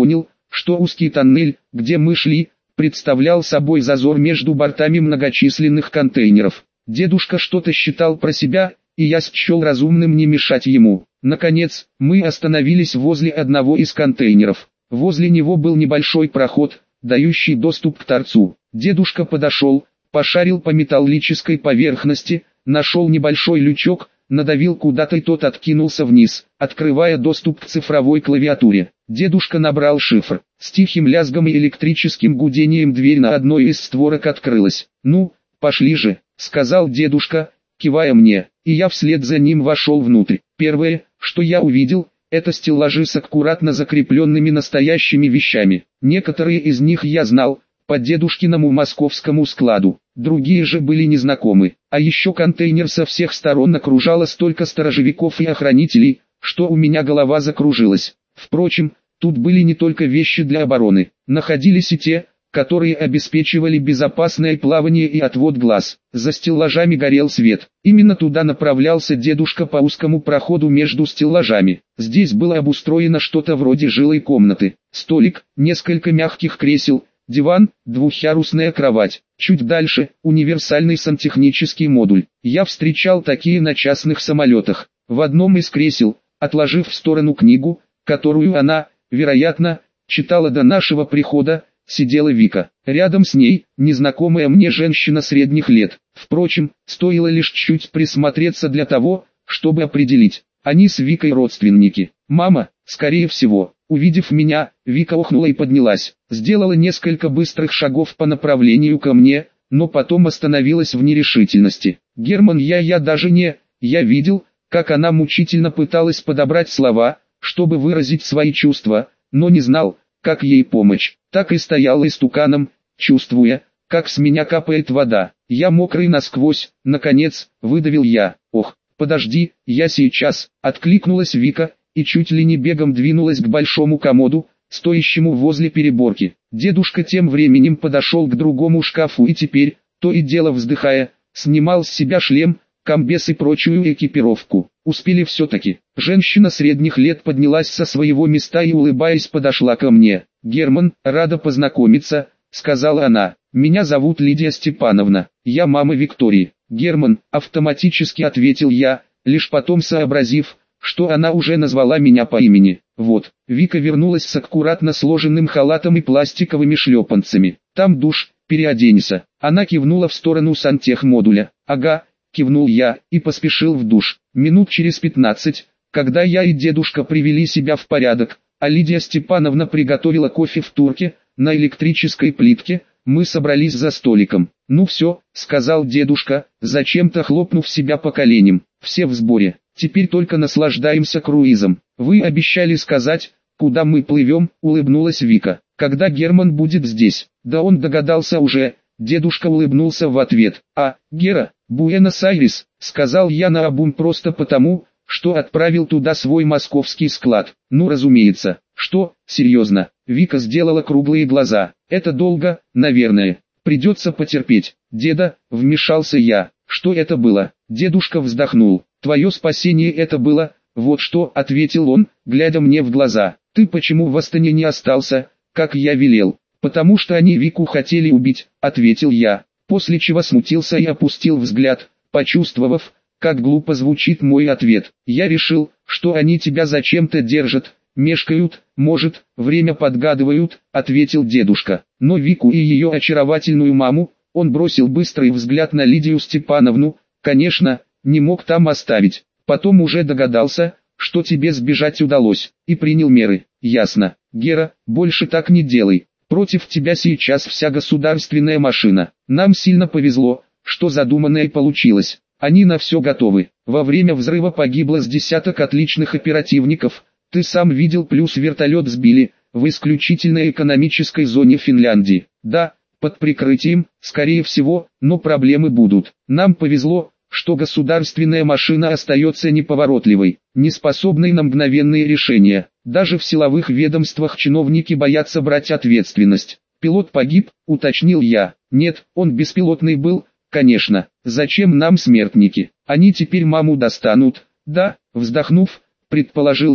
что узкий тоннель, где мы шли, представлял собой зазор между бортами многочисленных контейнеров. Дедушка что-то считал про себя, и я счел разумным не мешать ему. Наконец, мы остановились возле одного из контейнеров. Возле него был небольшой проход, дающий доступ к торцу. Дедушка подошел, пошарил по металлической поверхности, нашел небольшой лючок, надавил куда-то и тот откинулся вниз, открывая доступ к цифровой клавиатуре. Дедушка набрал шифр. С тихим лязгом и электрическим гудением дверь на одной из створок открылась. «Ну, пошли же», — сказал дедушка, кивая мне, и я вслед за ним вошел внутрь. Первое, что я увидел, это стеллажи с аккуратно закрепленными настоящими вещами. Некоторые из них я знал, по дедушкиному московскому складу, другие же были незнакомы. А еще контейнер со всех сторон окружало столько сторожевиков и охранителей, что у меня голова закружилась. Впрочем, тут были не только вещи для обороны, находились и те, которые обеспечивали безопасное плавание и отвод глаз. За стеллажами горел свет. Именно туда направлялся дедушка по узкому проходу между стеллажами. Здесь было обустроено что-то вроде жилой комнаты. Столик, несколько мягких кресел, диван, двухъярусная кровать. Чуть дальше – универсальный сантехнический модуль. Я встречал такие на частных самолетах. В одном из кресел, отложив в сторону книгу, которую она, вероятно, читала до нашего прихода, сидела Вика. Рядом с ней, незнакомая мне женщина средних лет. Впрочем, стоило лишь чуть присмотреться для того, чтобы определить. Они с Викой родственники. Мама, скорее всего. Увидев меня, Вика охнула и поднялась. Сделала несколько быстрых шагов по направлению ко мне, но потом остановилась в нерешительности. Герман, я даже не... Я видел, как она мучительно пыталась подобрать слова, чтобы выразить свои чувства, но не знал, как ей помочь. Так и стоял истуканом, чувствуя, как с меня капает вода. Я мокрый насквозь, наконец, выдавил я. Ох, подожди, я сейчас, откликнулась Вика, и чуть ли не бегом двинулась к большому комоду, стоящему возле переборки. Дедушка тем временем подошел к другому шкафу и теперь, то и дело вздыхая, снимал с себя шлем, комбез и прочую экипировку. Успели все-таки. Женщина средних лет поднялась со своего места и улыбаясь подошла ко мне. «Герман, рада познакомиться», — сказала она. «Меня зовут Лидия Степановна, я мама Виктории». «Герман», — автоматически ответил я, лишь потом сообразив, что она уже назвала меня по имени. Вот, Вика вернулась с аккуратно сложенным халатом и пластиковыми шлепанцами. «Там душ, переоденься». Она кивнула в сторону сантехмодуля. «Ага», — кивнул я, и поспешил в душ. Минут через 15, когда я и дедушка привели себя в порядок, а Лидия Степановна приготовила кофе в турке, на электрической плитке, мы собрались за столиком. «Ну все», — сказал дедушка, зачем-то хлопнув себя по коленям, «все в сборе, теперь только наслаждаемся круизом. Вы обещали сказать, куда мы плывем», — улыбнулась Вика. «Когда Герман будет здесь?» «Да он догадался уже», — дедушка улыбнулся в ответ. «А, Гера, Буэнос-Айрес», — сказал я наобум просто потому, что отправил туда свой московский склад. «Ну разумеется». «Что, серьезно?» Вика сделала круглые глаза. «Это долго, наверное. Придется потерпеть». «Деда», — вмешался я. «Что это было?» Дедушка вздохнул. «Твое спасение это было, вот что», — ответил он, глядя мне в глаза. «Ты почему в Астане не остался, как я велел?» «Потому что они Вику хотели убить», — ответил я, после чего смутился и опустил взгляд, почувствовав, как глупо звучит мой ответ. «Я решил, что они тебя зачем-то держат, мешкают, может, время подгадывают», — ответил дедушка. Но Вику и ее очаровательную маму, он бросил быстрый взгляд на Лидию Степановну, конечно, не мог там оставить. Потом уже догадался, что тебе сбежать удалось, и принял меры. «Ясно, Гера, больше так не делай. Против тебя сейчас вся государственная машина. Нам сильно повезло, что задуманное получилось. Они на все готовы. Во время взрыва погибло с десяток отличных оперативников. Ты сам видел, плюс вертолет сбили, в исключительно экономической зоне Финляндии. Да, под прикрытием, скорее всего, но проблемы будут. Нам повезло, что государственная машина остается неповоротливой, неспособной на мгновенные решения. Даже в силовых ведомствах чиновники боятся брать ответственность. Пилот погиб, уточнил я. Нет, он беспилотный был, конечно. Зачем нам смертники? Они теперь маму достанут. Да, вздохнув, предположил я.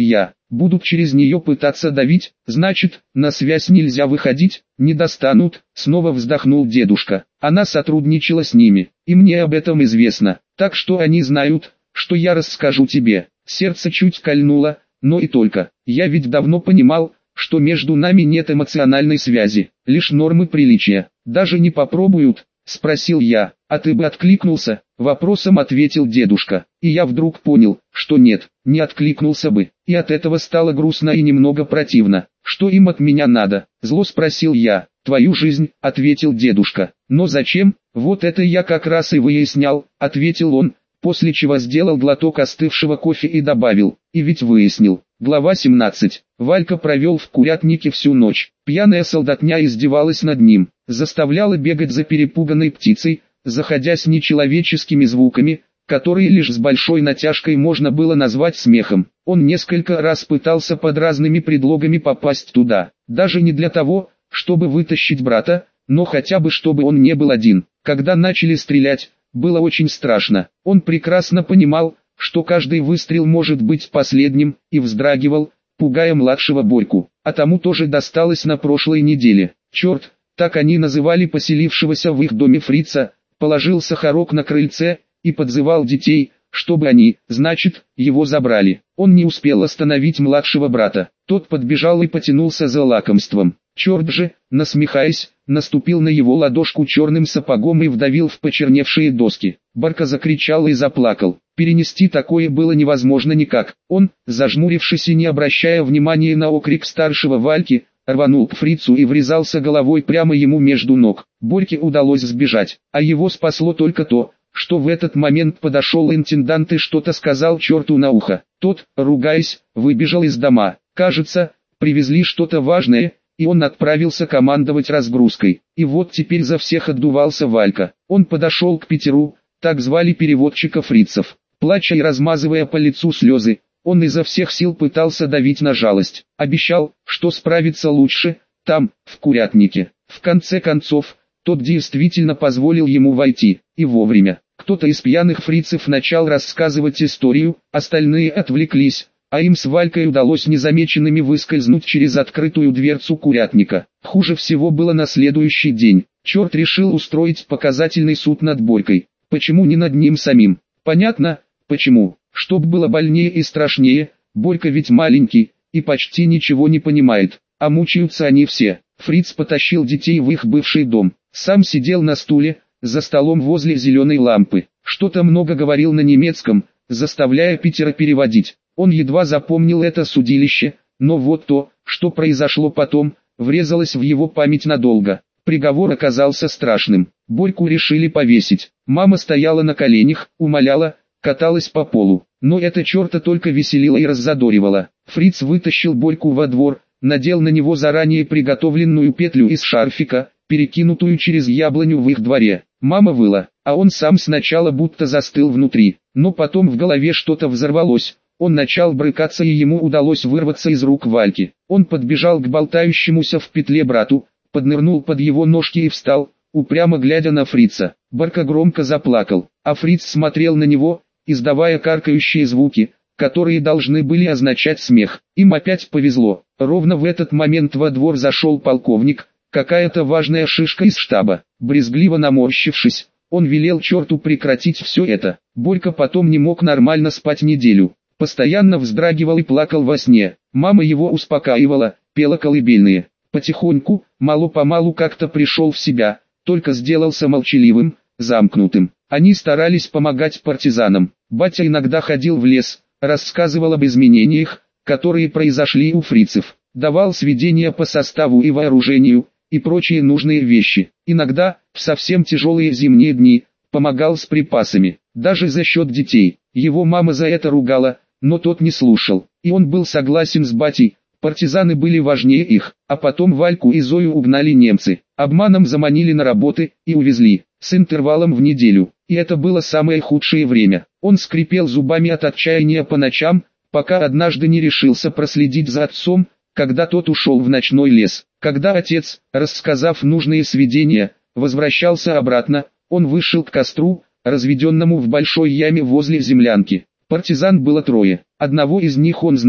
будут через нее пытаться давить, значит, на связь нельзя выходить, не достанут, снова вздохнул дедушка. Она сотрудничала с ними, и мне об этом известно, так что они знают, что я расскажу тебе. Сердце чуть кольнуло, но и только. Я ведь давно понимал, что между нами нет эмоциональной связи, лишь нормы приличия. Даже не попробуют, спросил я. А ты бы откликнулся? Вопросом ответил дедушка. И я вдруг понял, что нет, не откликнулся бы. И от этого стало грустно и немного противно. Что им от меня надо? Зло спросил я. Твою жизнь, ответил дедушка. Но зачем? Вот это я как раз и выяснял, ответил он, после чего сделал глоток остывшего кофе и добавил. И ведь выяснил. Глава 17. Валька провел в курятнике всю ночь. Пьяная солдатня издевалась над ним, заставляла бегать за перепуганной птицей, заходясь нечеловеческими звуками, которые лишь с большой натяжкой можно было назвать смехом. Он несколько раз пытался под разными предлогами попасть туда, даже не для того, чтобы вытащить брата, но хотя бы чтобы он не был один. Когда начали стрелять, было очень страшно. Он прекрасно понимал, что каждый выстрел может быть последним, и вздрагивал, пугая младшего Борьку. А тому тоже досталось на прошлой неделе. Черт, так они называли поселившегося в их доме фрица, положил сахарок на крыльце и подзывал детей, чтобы они, значит, его забрали. Он не успел остановить младшего брата. Тот подбежал и потянулся за лакомством. Черт же, насмехаясь, наступил на его ладошку черным сапогом и вдавил в почерневшие доски. Борька закричал и заплакал. Перенести такое было невозможно никак. Он, зажмурившись и не обращая внимания на окрик старшего Вальки, рванул к фрицу и врезался головой прямо ему между ног. Борьке удалось сбежать, а его спасло только то, что в этот момент подошел интендант и что-то сказал черту на ухо. Тот, ругаясь, выбежал из дома. Кажется, привезли что-то важное, и он отправился командовать разгрузкой. И вот теперь за всех отдувался Валька. Он подошел к Питеру, так звали переводчика фрицев. Плача и размазывая по лицу слезы, он изо всех сил пытался давить на жалость. Обещал, что справится лучше, там, в курятнике. В конце концов, тот действительно позволил ему войти, и вовремя. Кто-то из пьяных фрицев начал рассказывать историю, остальные отвлеклись, а им с Валькой удалось незамеченными выскользнуть через открытую дверцу курятника. Хуже всего было на следующий день. Черт решил устроить показательный суд над Борькой. Почему не над ним самим? Понятно, почему. Чтоб было больнее и страшнее, Борька ведь маленький, и почти ничего не понимает. А мучаются они все. Фриц потащил детей в их бывший дом. Сам сидел на стуле, за столом возле зеленой лампы. Что-то много говорил на немецком, заставляя Питера переводить. Он едва запомнил это судилище, но вот то, что произошло потом, врезалось в его память надолго. Приговор оказался страшным. Борьку решили повесить. Мама стояла на коленях, умоляла, каталась по полу. Но это черта только веселило и раззадоривало. Фриц вытащил Борьку во двор, надел на него заранее приготовленную петлю из шарфика, перекинутую через яблоню в их дворе. Мама выла, а он сам сначала будто застыл внутри, но потом в голове что-то взорвалось. Он начал брыкаться и ему удалось вырваться из рук Вальки. Он подбежал к болтающемуся в петле брату, поднырнул под его ножки и встал, упрямо глядя на Фрица. Борька громко заплакал, а Фриц смотрел на него, издавая каркающие звуки, которые должны были означать смех. Им опять повезло. Ровно в этот момент во двор зашел полковник, какая-то важная шишка из штаба. Брезгливо наморщившись, он велел черту прекратить все это. Борька потом не мог нормально спать неделю. Постоянно вздрагивал и плакал во сне. Мама его успокаивала, пела колыбельные. Потихоньку, мало-помалу как-то пришел в себя, только сделался молчаливым, замкнутым. Они старались помогать партизанам. Батя иногда ходил в лес, рассказывал об изменениях, которые произошли у фрицев, давал сведения по составу и вооружению, и прочие нужные вещи. Иногда, в совсем тяжелые зимние дни, помогал с припасами, даже за счет детей. Его мама за это ругала, но тот не слушал, и он был согласен с батей. Партизаны были важнее их, а потом Вальку и Зою угнали немцы, обманом заманили на работы и увезли, с интервалом в неделю, и это было самое худшее время. Он скрипел зубами от отчаяния по ночам, пока однажды не решился проследить за отцом, когда тот ушел в ночной лес. Когда отец, рассказав нужные сведения, возвращался обратно, он вышел к костру, разведенному в большой яме возле землянки. Партизан было трое, одного из них он знал,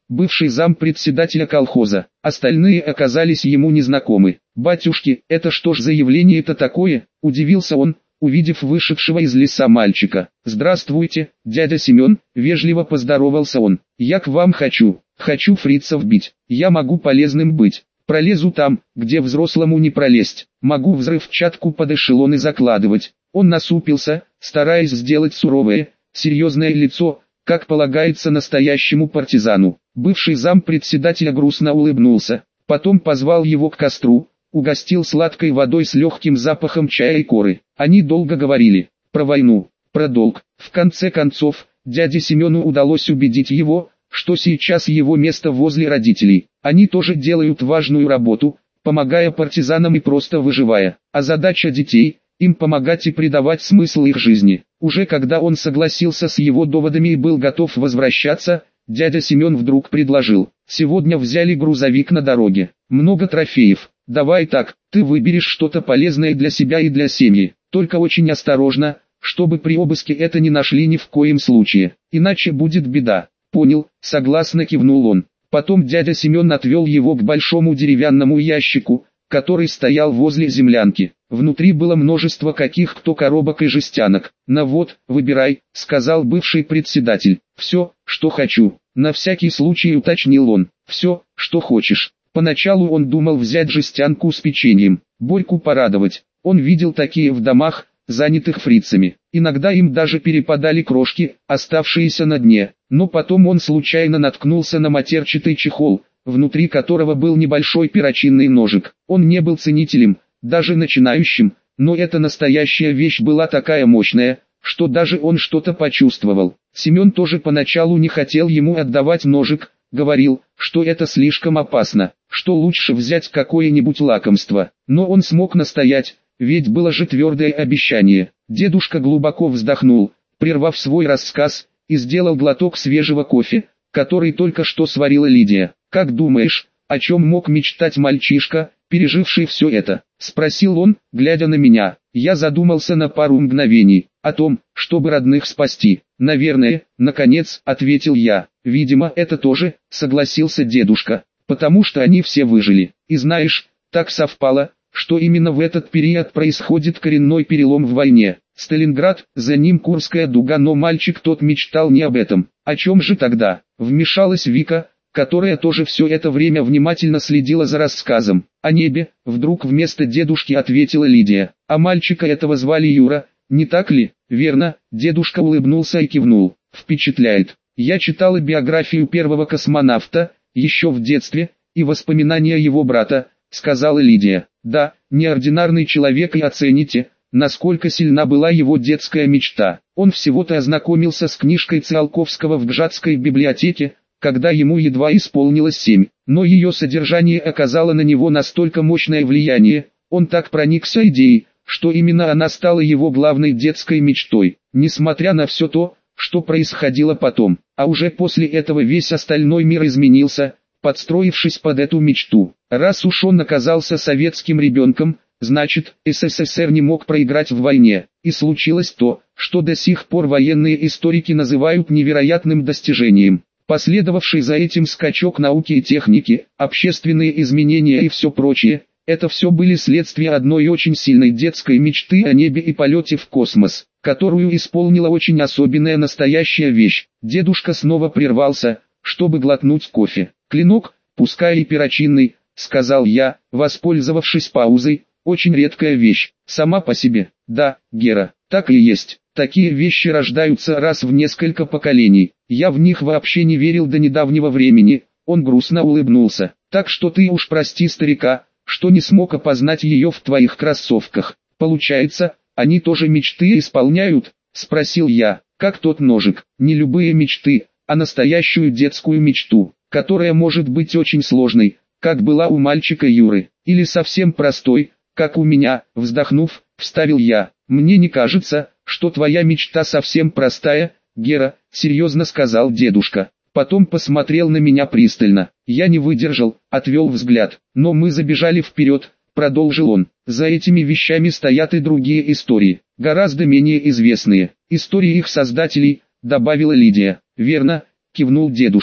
бывший зампредседателя колхоза. Остальные оказались ему незнакомы. «Батюшки, это что ж за явление-то такое?» – удивился он, увидев вышедшего из леса мальчика. «Здравствуйте, дядя Семен», – вежливо поздоровался он. «Я к вам хочу фрицев бить. Я могу полезным быть. Пролезу там, где взрослому не пролезть. Могу взрывчатку под эшелоны закладывать». Он насупился, стараясь сделать суровое, серьезное лицо, как полагается настоящему партизану. Бывший зампредседателя грустно улыбнулся, потом позвал его к костру, угостил сладкой водой с легким запахом чая и коры. Они долго говорили про войну, про долг. В конце концов, дяде Семену удалось убедить его, что сейчас его место возле родителей. Они тоже делают важную работу, помогая партизанам и просто выживая. А задача детей – им помогать и придавать смысл их жизни. Уже когда он согласился с его доводами и был готов возвращаться, дядя Семен вдруг предложил: «Сегодня взяли грузовик на дороге. Много трофеев. Давай так, ты выберешь что-то полезное для себя и для семьи. Только очень осторожно, чтобы при обыске это не нашли ни в коем случае. Иначе будет беда». «Понял», согласно кивнул он. Потом дядя Семен отвел его к большому деревянному ящику, который стоял возле землянки. Внутри было множество каких-то коробок и жестянок. «На вот, выбирай», — сказал бывший председатель. «Все, что хочу», — на всякий случай уточнил он. «Все, что хочешь». Поначалу он думал взять жестянку с печеньем, Борьку порадовать. Он видел такие в домах, занятых фрицами. Иногда им даже перепадали крошки, оставшиеся на дне. Но потом он случайно наткнулся на матерчатый чехол, внутри которого был небольшой перочинный ножик. Он не был ценителем, даже начинающим, но эта настоящая вещь была такая мощная, что даже он что-то почувствовал. Семен тоже поначалу не хотел ему отдавать ножик, говорил, что это слишком опасно, что лучше взять какое-нибудь лакомство. Но он смог настоять, ведь было же твердое обещание. Дедушка глубоко вздохнул, прервав свой рассказ, и сделал глоток свежего кофе, который только что сварила Лидия. «Как думаешь, о чем мог мечтать мальчишка, переживший все это?» — спросил он, глядя на меня. Я задумался на пару мгновений. «О том, чтобы родных спасти, наверное», — наконец ответил я. «Видимо, это тоже», — согласился дедушка, «потому что они все выжили. И знаешь, так совпало, что именно в этот период происходит коренной перелом в войне. Сталинград, за ним Курская дуга, но мальчик тот мечтал не об этом». «О чем же тогда?» — вмешалась Вика, которая тоже все это время внимательно следила за рассказом. «О небе», — вдруг вместо дедушки ответила Лидия. «А мальчика этого звали Юра, не так ли?» «Верно», — дедушка улыбнулся и кивнул. «Впечатляет. Я читала биографию первого космонавта, еще в детстве, и воспоминания его брата», — сказала Лидия. «Да, неординарный человек, и оцените, насколько сильна была его детская мечта. Он всего-то ознакомился с книжкой Циолковского в Гжатской библиотеке, когда ему едва исполнилось 7, но ее содержание оказало на него настолько мощное влияние, он так проникся идеей, что именно она стала его главной детской мечтой, несмотря на все то, что происходило потом. А уже после этого весь остальной мир изменился, подстроившись под эту мечту. Раз уж он оказался советским ребенком, значит, СССР не мог проиграть в войне, и случилось то, что до сих пор военные историки называют невероятным достижением. Последовавший за этим скачок науки и техники, общественные изменения и все прочее, это все были следствия одной очень сильной детской мечты о небе и полете в космос, которую исполнила очень особенная настоящая вещь. Дедушка снова прервался, чтобы глотнуть кофе. «Клинок, пускай и перочинный», — сказал я, воспользовавшись паузой, — «очень редкая вещь, сама по себе». «Да, Гера, так и есть. Такие вещи рождаются раз в несколько поколений. Я в них вообще не верил до недавнего времени». Он грустно улыбнулся. «Так что ты уж прости старика, что не смог опознать ее в твоих кроссовках. Получается, они тоже мечты исполняют?» — спросил я. «Как тот ножик. Не любые мечты, а настоящую детскую мечту, которая может быть очень сложной, как была у мальчика Юры, или совсем простой, как у меня», — вздохнув, вставил я. «Мне не кажется, что твоя мечта совсем простая, Гера», — серьезно сказал дедушка. Потом посмотрел на меня пристально. Я не выдержал, отвел взгляд. «Но мы забежали вперед», — продолжил он. «За этими вещами стоят и другие истории, гораздо менее известные. Истории их создателей», — добавила Лидия. «Верно», — кивнул дедушка.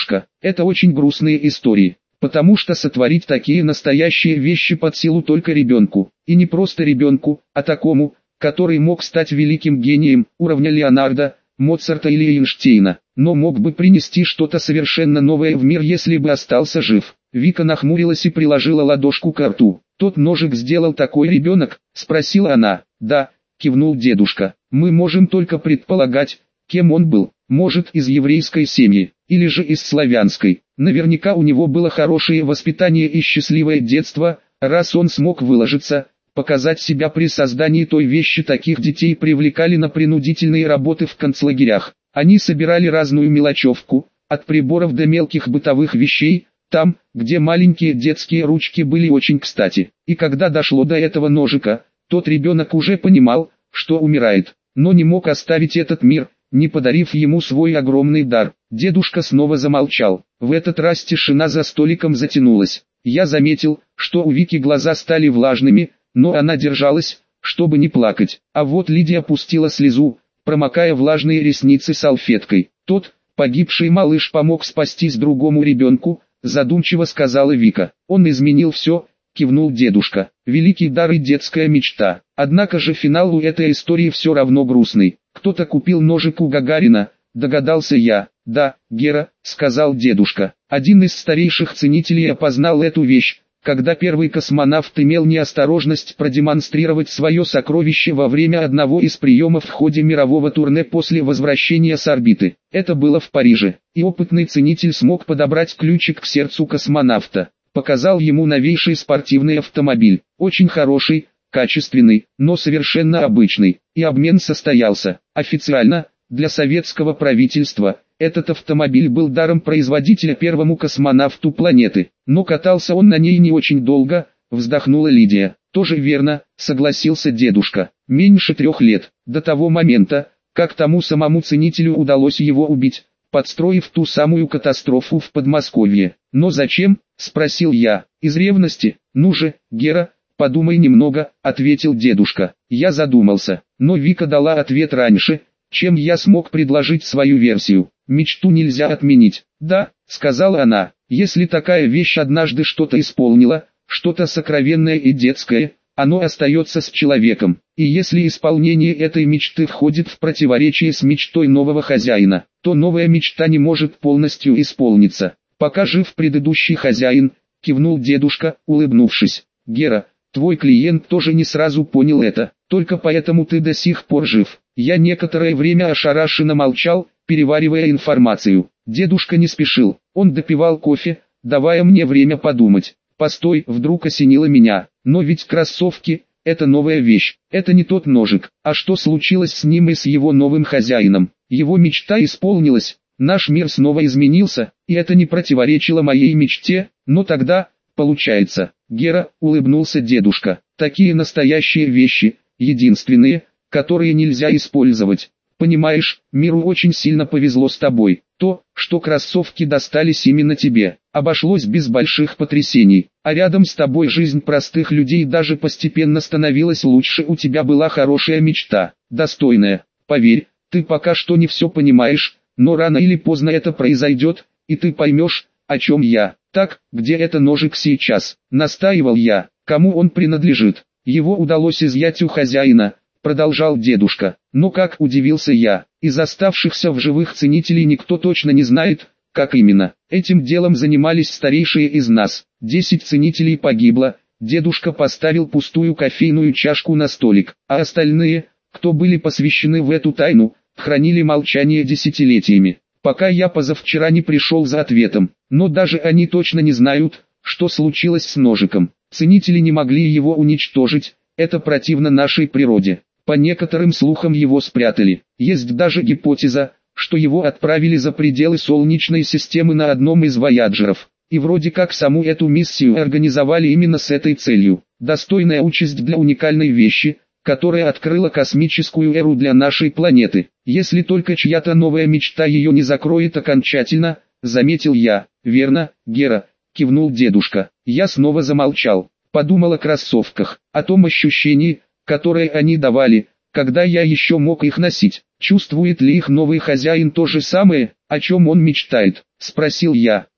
Это очень грустные истории, потому что сотворить такие настоящие вещи под силу только ребенку, и не просто ребенку, а такому, который мог стать великим гением, уровня Леонардо, Моцарта или Эйнштейна, но мог бы принести что-то совершенно новое в мир, если бы остался жив. Вика нахмурилась и приложила ладошку к рту. «Тот ножик сделал такой ребенок?» – спросила она. «Да», – кивнул дедушка. «Мы можем только предполагать, кем он был. Может, из еврейской семьи, или же из славянской. Наверняка у него было хорошее воспитание и счастливое детство, раз он смог выложиться, показать себя при создании той вещи. Таких детей привлекали на принудительные работы в концлагерях. Они собирали разную мелочевку, от приборов до мелких бытовых вещей, там, где маленькие детские ручки были очень кстати. И когда дошло до этого ножика, тот ребенок уже понимал, что умирает, но не мог оставить этот мир, не подарив ему свой огромный дар». Дедушка снова замолчал. В этот раз тишина за столиком затянулась. Я заметил, что у Вики глаза стали влажными, но она держалась, чтобы не плакать. А вот Лидия опустила слезу, промокая влажные ресницы салфеткой. «Тот, погибший малыш помог спастись другому ребенку», задумчиво сказала Вика. «Он изменил все», кивнул дедушка. «Великий дар и детская мечта». Однако же финал у этой истории все равно грустный. «Кто-то купил ножик у Гагарина», догадался я. «Да, Гера», сказал дедушка. «Один из старейших ценителей опознал эту вещь, когда первый космонавт имел неосторожность продемонстрировать свое сокровище во время одного из приемов в ходе мирового турне после возвращения с орбиты. Это было в Париже, и опытный ценитель смог подобрать ключик к сердцу космонавта. Показал ему новейший спортивный автомобиль, очень хороший, качественный, но совершенно обычный, и обмен состоялся. Официально, для советского правительства, этот автомобиль был даром производителя первому космонавту планеты, но катался он на ней не очень долго», вздохнула Лидия. «Тоже верно», согласился дедушка, «меньше 3 лет, до того момента, как тому самому ценителю удалось его убить, подстроив ту самую катастрофу в Подмосковье». «Но зачем?» – спросил я. «Из ревности». «Ну же, Гера, подумай немного», – ответил дедушка. Я задумался, но Вика дала ответ раньше, чем я смог предложить свою версию. «Мечту нельзя отменить». «Да», – сказала она, – «если такая вещь однажды что-то исполнила, что-то сокровенное и детское, оно остается с человеком. И если исполнение этой мечты входит в противоречие с мечтой нового хозяина, то новая мечта не может полностью исполниться. Пока жив предыдущий хозяин», кивнул дедушка, улыбнувшись. «Гера, твой клиент тоже не сразу понял это, только поэтому ты до сих пор жив». Я некоторое время ошарашенно молчал, переваривая информацию. Дедушка не спешил, он допивал кофе, давая мне время подумать. «Постой», вдруг осенило меня, «но ведь кроссовки – это новая вещь, это не тот ножик. А что случилось с ним и с его новым хозяином? Его мечта исполнилась, наш мир снова изменился, и это не противоречило моей мечте, но тогда, получается». «Гера», улыбнулся дедушка, «такие настоящие вещи, единственные, которые нельзя использовать. Понимаешь, миру очень сильно повезло с тобой. То, что кроссовки достались именно тебе, обошлось без больших потрясений, а рядом с тобой жизнь простых людей даже постепенно становилась лучше. У тебя была хорошая мечта, достойная. Поверь, ты пока что не все понимаешь, но рано или поздно это произойдет, и ты поймешь, о чем я. Так, где это ножик сейчас?» Настаивал я. «Кому он принадлежит?» «Его удалось изъять у хозяина», продолжал дедушка. «Но как?» – удивился я. «Из оставшихся в живых ценителей никто точно не знает, как именно. Этим делом занимались старейшие из нас. 10 ценителей погибло». Дедушка поставил пустую кофейную чашку на столик, а остальные, кто были посвящены в эту тайну, хранили молчание десятилетиями, пока я позавчера не пришел за ответом. Но даже они точно не знают, что случилось с ножиком. Ценители не могли его уничтожить, это противно нашей природе. По некоторым слухам его спрятали. Есть даже гипотеза, что его отправили за пределы Солнечной системы на одном из вояджеров. И вроде как саму эту миссию организовали именно с этой целью. Достойная участь для уникальной вещи, которая открыла космическую эру для нашей планеты. Если только чья-то новая мечта ее не закроет окончательно, заметил я. «Верно, Гера», кивнул дедушка. Я снова замолчал. Подумал о кроссовках, о том ощущении, которое они давали, когда я еще мог их носить. «Чувствует ли их новый хозяин то же самое, о чем он мечтает?» – спросил я.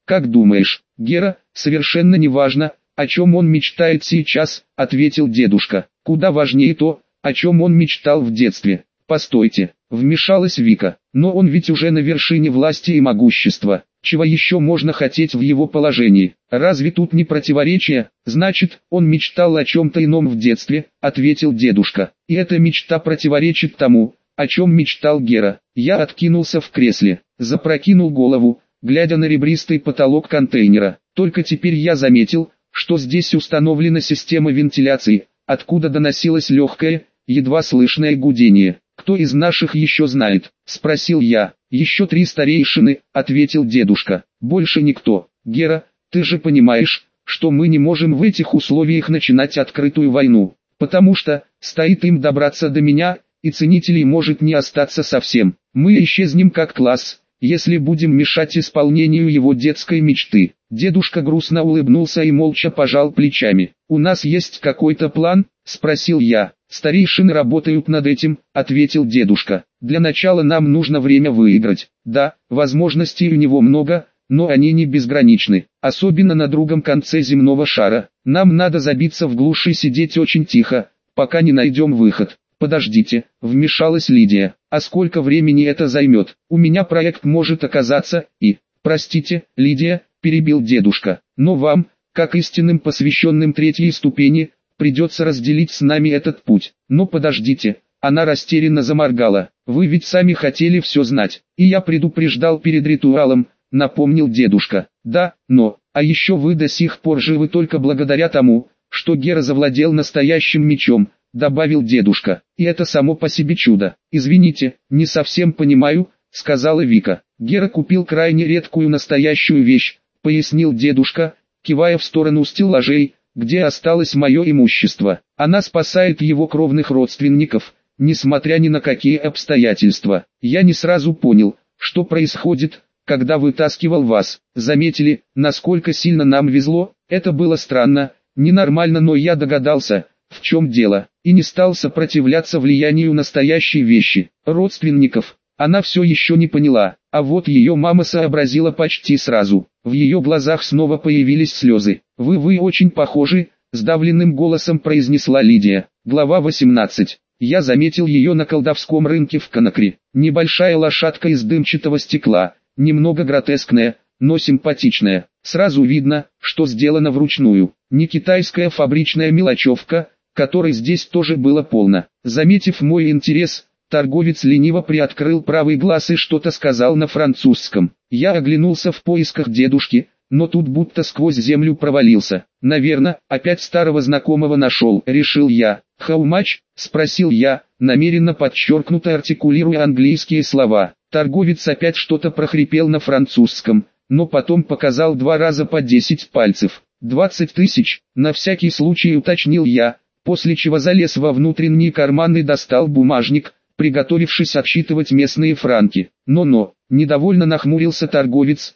Как думаешь, Гера? Совершенно не важно, о чем он мечтает сейчас, ответил дедушка. Куда важнее то, о чем он мечтал в детстве. Постойте, вмешалась Вика, но он ведь уже на вершине власти и могущества. Чего еще можно хотеть в его положении? Разве тут не противоречие? Значит, он мечтал о чем-то ином в детстве, ответил дедушка. И эта мечта противоречит тому, о чем мечтал Гера. Я откинулся в кресле, запрокинул голову, глядя на ребристый потолок контейнера. Только теперь я заметил, что здесь установлена система вентиляции, откуда доносилось легкое, едва слышное гудение. «Кто из наших еще знает?» – спросил я. «Еще 3 старейшины», – ответил дедушка. «Больше никто. Гера, ты же понимаешь, что мы не можем в этих условиях начинать открытую войну, потому что, стоит им добраться до меня, и ценителей может не остаться совсем. Мы исчезнем как класс, если будем мешать исполнению его детской мечты». Дедушка грустно улыбнулся и молча пожал плечами. «У нас есть какой-то план?» – спросил я. «Старейшины работают над этим», — ответил дедушка. «Для начала нам нужно время выиграть. Да, возможностей у него много, но они не безграничны, особенно на другом конце земного шара. Нам надо забиться в глушь и сидеть очень тихо, пока не найдем выход». «Подождите», — вмешалась Лидия. «А сколько времени это займет? У меня проект может оказаться и...» «Простите, Лидия», — перебил дедушка, «но вам, как истинным посвященным 3-й ступени, придется разделить с нами этот путь». «Но подождите», она растерянно заморгала. «Вы ведь сами хотели все знать, и я предупреждал перед ритуалом», напомнил дедушка. «Да, но, а еще вы до сих пор живы только благодаря тому, что Гера завладел настоящим мечом», добавил дедушка. «И это само по себе чудо». «Извините, не совсем понимаю», сказала Вика. «Гера купил крайне редкую настоящую вещь», пояснил дедушка, кивая в сторону стеллажей, где осталось мое имущество. Она спасает его кровных родственников, несмотря ни на какие обстоятельства. Я не сразу понял, что происходит, когда вытаскивал вас. Заметили, насколько сильно нам везло? Это было странно, ненормально, но я догадался, в чем дело, и не стал сопротивляться влиянию настоящей вещи. Родственников она все еще не поняла, а вот ее мама сообразила почти сразу. В ее глазах снова появились слезы. «Вы очень похожи», — сдавленным голосом произнесла Лидия. Глава 18. Я заметил ее на колдовском рынке в Конакри. Небольшая лошадка из дымчатого стекла, немного гротескная, но симпатичная. Сразу видно, что сделано вручную. Не китайская фабричная мелочевка, которой здесь тоже было полно. Заметив мой интерес, торговец лениво приоткрыл правый глаз и что-то сказал на французском. Я оглянулся в поисках дедушки, но тут будто сквозь землю провалился. «Наверное, опять старого знакомого нашел», — решил я. «How much?» — спросил я, намеренно подчеркнуто артикулируя английские слова. Торговец опять что-то прохрипел на французском, но потом показал 2 раза по 10 пальцев. 20 тысяч, на всякий случай уточнил я, после чего залез во внутренний карман и достал бумажник, приготовившись отсчитывать местные франки. «Но», — недовольно нахмурился торговец.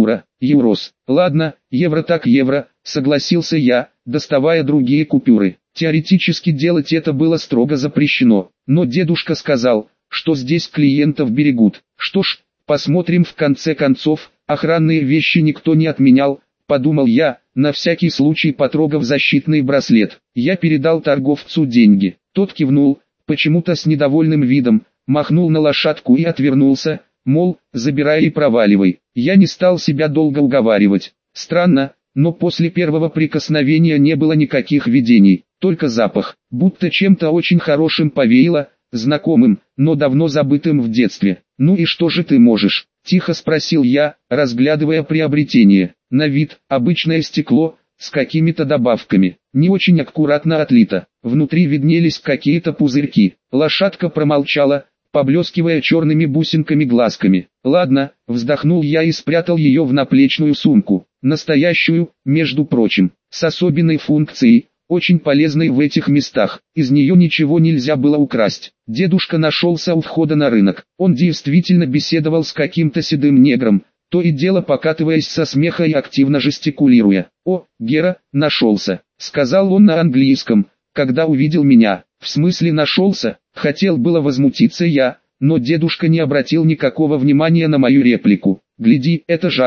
«Еврос. Ладно, евро так евро», — согласился я, доставая другие купюры. Теоретически делать это было строго запрещено, но дедушка сказал, что здесь клиентов берегут. Что ж, посмотрим, в конце концов, охранные вещи никто не отменял, подумал я, на всякий случай потрогав защитный браслет. Я передал торговцу деньги. Тот кивнул, почему-то с недовольным видом, махнул на лошадку и отвернулся, мол, забирай и проваливай. Я не стал себя долго уговаривать. Странно, но после первого прикосновения не было никаких видений, только запах, будто чем-то очень хорошим повеяло, знакомым, но давно забытым в детстве. «Ну и что же ты можешь?» – тихо спросил я, разглядывая приобретение. На вид обычное стекло, с какими-то добавками, не очень аккуратно отлито. Внутри виднелись какие-то пузырьки. Лошадка промолчала, поблескивая черными бусинками-глазками. «Ладно», вздохнул я и спрятал ее в наплечную сумку. Настоящую, между прочим, с особенной функцией, очень полезной в этих местах. Из нее ничего нельзя было украсть. Дедушка нашелся у входа на рынок. Он действительно беседовал с каким-то седым негром, то и дело покатываясь со смеха и активно жестикулируя. «О, Гера, нашелся», — сказал он на английском, когда увидел меня. «В смысле нашелся?» Хотел было возмутиться я, но дедушка не обратил никакого внимания на мою реплику. «Гляди, это Жан», —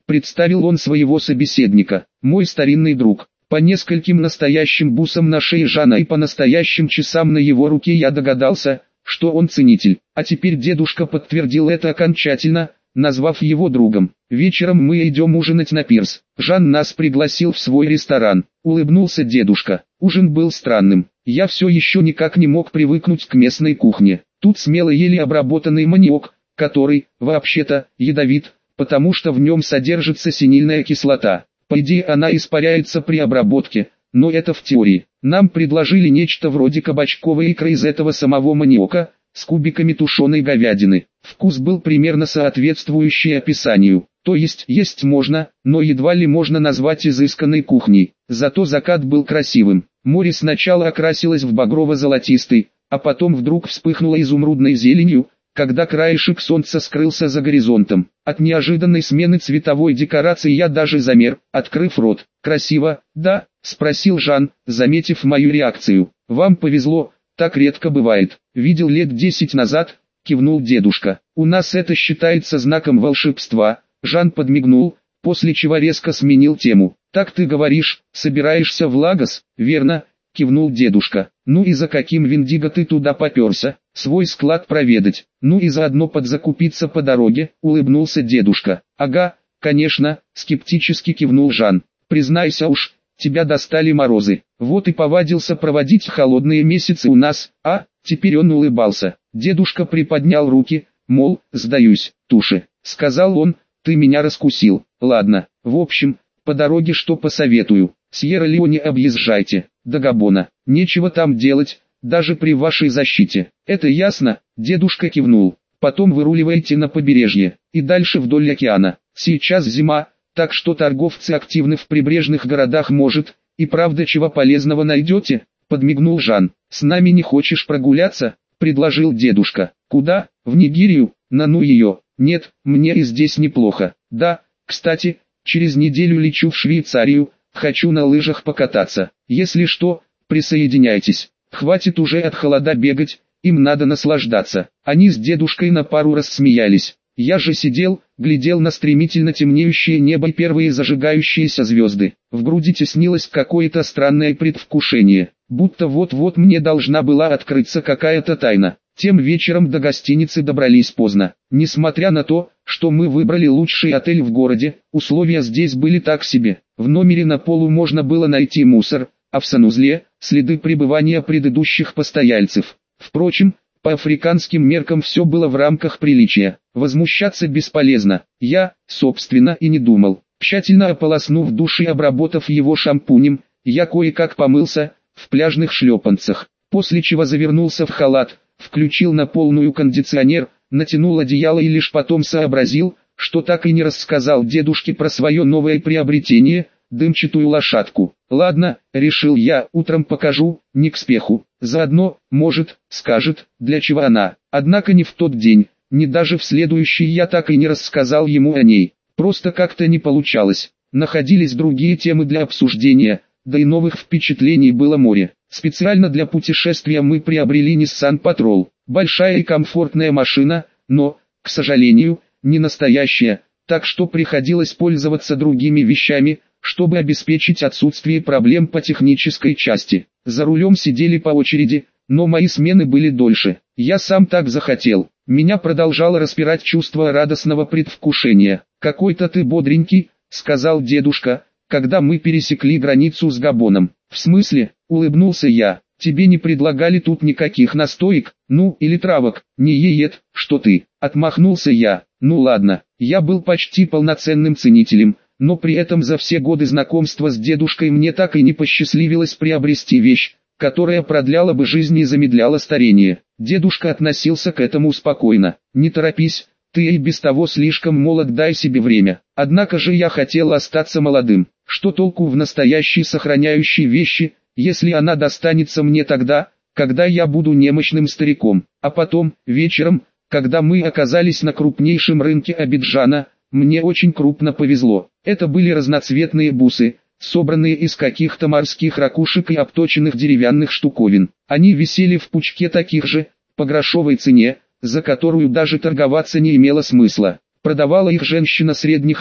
представил он своего собеседника. Мой старинный друг. По нескольким настоящим бусам на шее Жана и по настоящим часам на его руке я догадался, что он ценитель. А теперь дедушка подтвердил это окончательно, назвав его другом. Вечером мы идем ужинать на пирс. Жан нас пригласил в свой ресторан. Улыбнулся дедушка. Ужин был странным. Я все еще никак не мог привыкнуть к местной кухне. Тут смело ели обработанный маниок, который, вообще-то, ядовит, потому что в нем содержится синильная кислота. По идее она испаряется при обработке, но это в теории. Нам предложили нечто вроде кабачковой икры из этого самого маниока, с кубиками тушеной говядины. Вкус был примерно соответствующий описанию. То есть можно, но едва ли можно назвать изысканной кухней. Зато закат был красивым. Море сначала окрасилось в багрово-золотистый, а потом вдруг вспыхнуло изумрудной зеленью, когда краешек солнца скрылся за горизонтом. От неожиданной смены цветовой декорации я даже замер, открыв рот. «Красиво, да?» – спросил Жан, заметив мою реакцию. «Вам повезло, так редко бывает. Видел лет 10 назад», – кивнул дедушка. «У нас это считается знаком волшебства». Жан подмигнул, после чего резко сменил тему. «Так ты говоришь, собираешься в Лагос, верно?» — кивнул дедушка. «Ну и за каким Виндиго ты туда попёрся? Свой склад проведать, ну и заодно подзакупиться по дороге», — улыбнулся дедушка. «Ага, конечно», — скептически кивнул Жан. «Признайся уж, тебя достали морозы. Вот и повадился проводить холодные месяцы у нас, а?» Теперь он улыбался. Дедушка приподнял руки, мол, «Сдаюсь, туши», — сказал он, «ты меня раскусил. Ладно, в общем, по дороге что посоветую. Сьерра-Леоне объезжайте, до Габона. Нечего там делать, даже при вашей защите». «Это ясно», — дедушка кивнул. «Потом выруливайте на побережье, и дальше вдоль океана. Сейчас зима, так что торговцы активны в прибрежных городах, может, и правда чего полезного найдете?» — подмигнул Жан. «С нами не хочешь прогуляться?» — предложил дедушка. «Куда? В Нигерию? На ну ее. Нет, мне и здесь неплохо. Да, кстати, через неделю лечу в Швейцарию, хочу на лыжах покататься. Если что, присоединяйтесь. Хватит уже от холода бегать, им надо наслаждаться». Они с дедушкой на пару рассмеялись. Я же сидел, глядел на стремительно темнеющее небо и первые зажигающиеся звезды. В груди теснилось какое-то странное предвкушение, будто вот-вот мне должна была открыться какая-то тайна. Тем вечером до гостиницы добрались поздно. Несмотря на то, что мы выбрали лучший отель в городе, условия здесь были так себе. В номере на полу можно было найти мусор, а в санузле – следы пребывания предыдущих постояльцев. Впрочем, по африканским меркам все было в рамках приличия. Возмущаться бесполезно. Я, собственно, и не думал. Тщательно ополоснув душ и обработав его шампунем, я кое-как помылся, в пляжных шлепанцах. После чего завернулся в халат, включил на полную кондиционер, натянул одеяло и лишь потом сообразил, что так и не рассказал дедушке про свое новое приобретение – дымчатую лошадку. «Ладно», — решил я, — «утром покажу, не к спеху. Заодно, может, скажет, для чего она». Однако ни в тот день, ни даже в следующий я так и не рассказал ему о ней. Просто как-то не получалось. Находились другие темы для обсуждения, да и новых впечатлений было море. Специально для путешествия мы приобрели Nissan Patrol. Большая и комфортная машина, но, к сожалению, не настоящая, так что приходилось пользоваться другими вещами, чтобы обеспечить отсутствие проблем по технической части. За рулем сидели по очереди, но мои смены были дольше. Я сам так захотел. Меня продолжало распирать чувство радостного предвкушения. «Какой-то ты бодренький», — сказал дедушка, когда мы пересекли границу с Габоном. «В смысле?» — улыбнулся я. «Тебе не предлагали тут никаких настоек, ну или травок, не ед, что ты?» — отмахнулся я. «Ну ладно, я был почти полноценным ценителем, но при этом за все годы знакомства с дедушкой мне так и не посчастливилось приобрести вещь, которая продляла бы жизнь и замедляла старение». Дедушка относился к этому спокойно. «Не торопись, ты и без того слишком молод, дай себе время». Однако же я хотел остаться молодым. Что толку в настоящей сохраняющей вещи, если она достанется мне тогда, когда я буду немощным стариком? А потом, вечером, когда мы оказались на крупнейшем рынке Абиджана, мне очень крупно повезло. Это были разноцветные бусы, собранные из каких-то морских ракушек и обточенных деревянных штуковин. Они висели в пучке таких же, по грошовой цене, за которую даже торговаться не имело смысла. Продавала их женщина средних лет,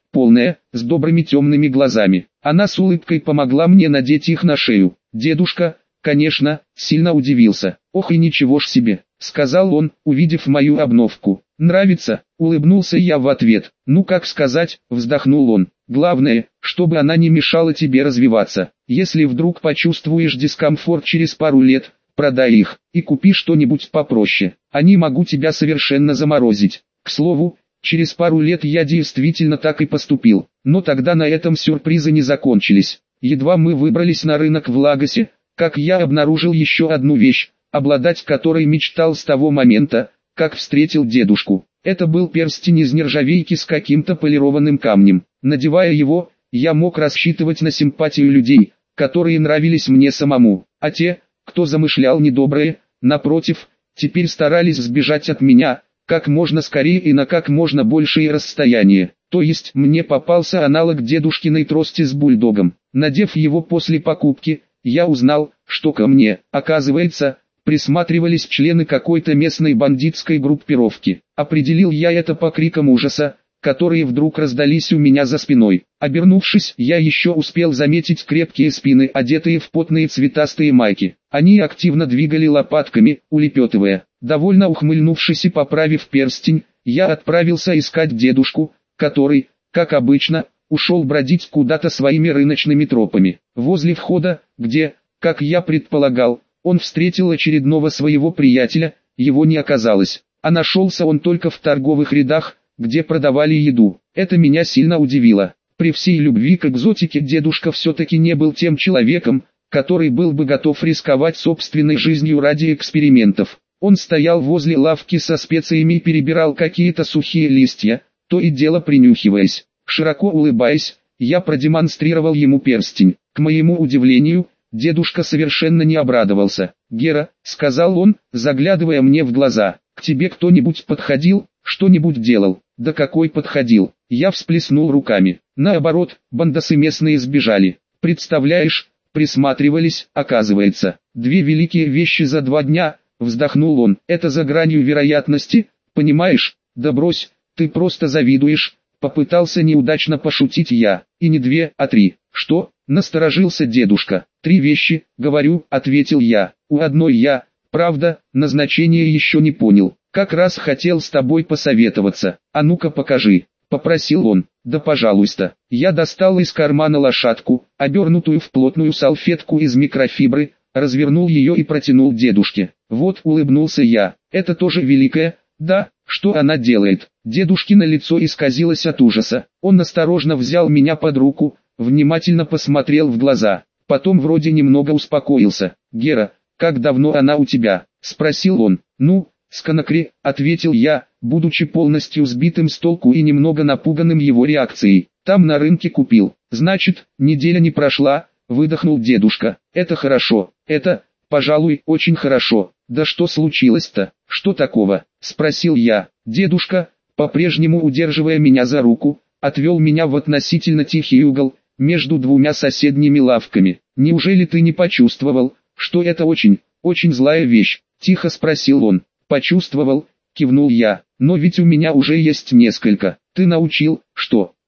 полная, с добрыми темными глазами. Она с улыбкой помогла мне надеть их на шею. Дедушка, конечно, сильно удивился. «Ох и ничего ж себе», — сказал он, увидев мою обновку. «Нравится?» — улыбнулся я в ответ. «Ну как сказать», — вздохнул он. «Главное, чтобы она не мешала тебе развиваться. Если вдруг почувствуешь дискомфорт через пару лет, продай их и купи что-нибудь попроще. Они могут тебя совершенно заморозить». К слову, через пару лет я действительно так и поступил. Но тогда на этом сюрпризы не закончились. Едва мы выбрались на рынок в Лагосе, как я обнаружил еще одну вещь, обладать которой мечтал с того момента, как встретил дедушку. Это был перстень из нержавейки с каким-то полированным камнем. Надевая его, я мог рассчитывать на симпатию людей, которые нравились мне самому, а те, кто замышлял недоброе, напротив, теперь старались сбежать от меня, как можно скорее и на как можно большее расстояние. То есть мне попался аналог дедушкиной трости с бульдогом. Надев его после покупки, я узнал, что ко мне, оказывается, присматривались члены какой-то местной бандитской группировки. Определил я это по крикам ужаса, которые вдруг раздались у меня за спиной. Обернувшись, я еще успел заметить крепкие спины, одетые в потные цветастые майки. Они активно двигали лопатками, улепетывая. Довольно ухмыльнувшись и поправив перстень, я отправился искать дедушку, который, как обычно, ушел бродить куда-то своими рыночными тропами. Возле входа, где, как я предполагал, он встретил очередного своего приятеля, его не оказалось, а нашелся он только в торговых рядах, где продавали еду. Это меня сильно удивило. При всей любви к экзотике дедушка все-таки не был тем человеком, который был бы готов рисковать собственной жизнью ради экспериментов. Он стоял возле лавки со специями и перебирал какие-то сухие листья, то и дело принюхиваясь. Широко улыбаясь, я продемонстрировал ему перстень. К моему удивлению, дедушка совершенно не обрадовался. «Гера», — сказал он, заглядывая мне в глаза, — «к тебе кто-нибудь подходил, что-нибудь делал?» «Да какой подходил?» Я всплеснул руками. Наоборот, бандосы местные сбежали. Представляешь, присматривались, оказывается. Две великие вещи за 2 дня, вздохнул он. Это за гранью вероятности, понимаешь? Да брось, ты просто завидуешь. Попытался неудачно пошутить я. И не 2, а 3. Что? Насторожился дедушка. 3 вещи, говорю, ответил я. У одной я, правда, назначение еще не понял. Как раз хотел с тобой посоветоваться. А ну-ка покажи, попросил он. Да пожалуйста. Я достал из кармана лошадку, обернутую в плотную салфетку из микрофибры, развернул ее и протянул дедушке. Вот, улыбнулся я. Это тоже великая, да? Что она делает? Дедушкино лицо исказилось от ужаса. Он осторожно взял меня под руку, внимательно посмотрел в глаза. Потом вроде немного успокоился. «Гера, как давно она у тебя?» — спросил он. «Ну, с Конакри», — ответил я, будучи полностью сбитым с толку и немного напуганным его реакцией. «Там на рынке купил». «Значит, неделя не прошла», — выдохнул дедушка. «Это хорошо. Это, пожалуй, очень хорошо. Да что случилось-то? Что такого?» — спросил я. Дедушка, по-прежнему удерживая меня за руку, отвел меня в относительно тихий угол, между 2 соседними лавками. «Неужели ты не почувствовал, что это очень, очень злая вещь?» — тихо спросил он. «Почувствовал», — кивнул я, — «но ведь у меня уже есть несколько». «Ты научил, что?»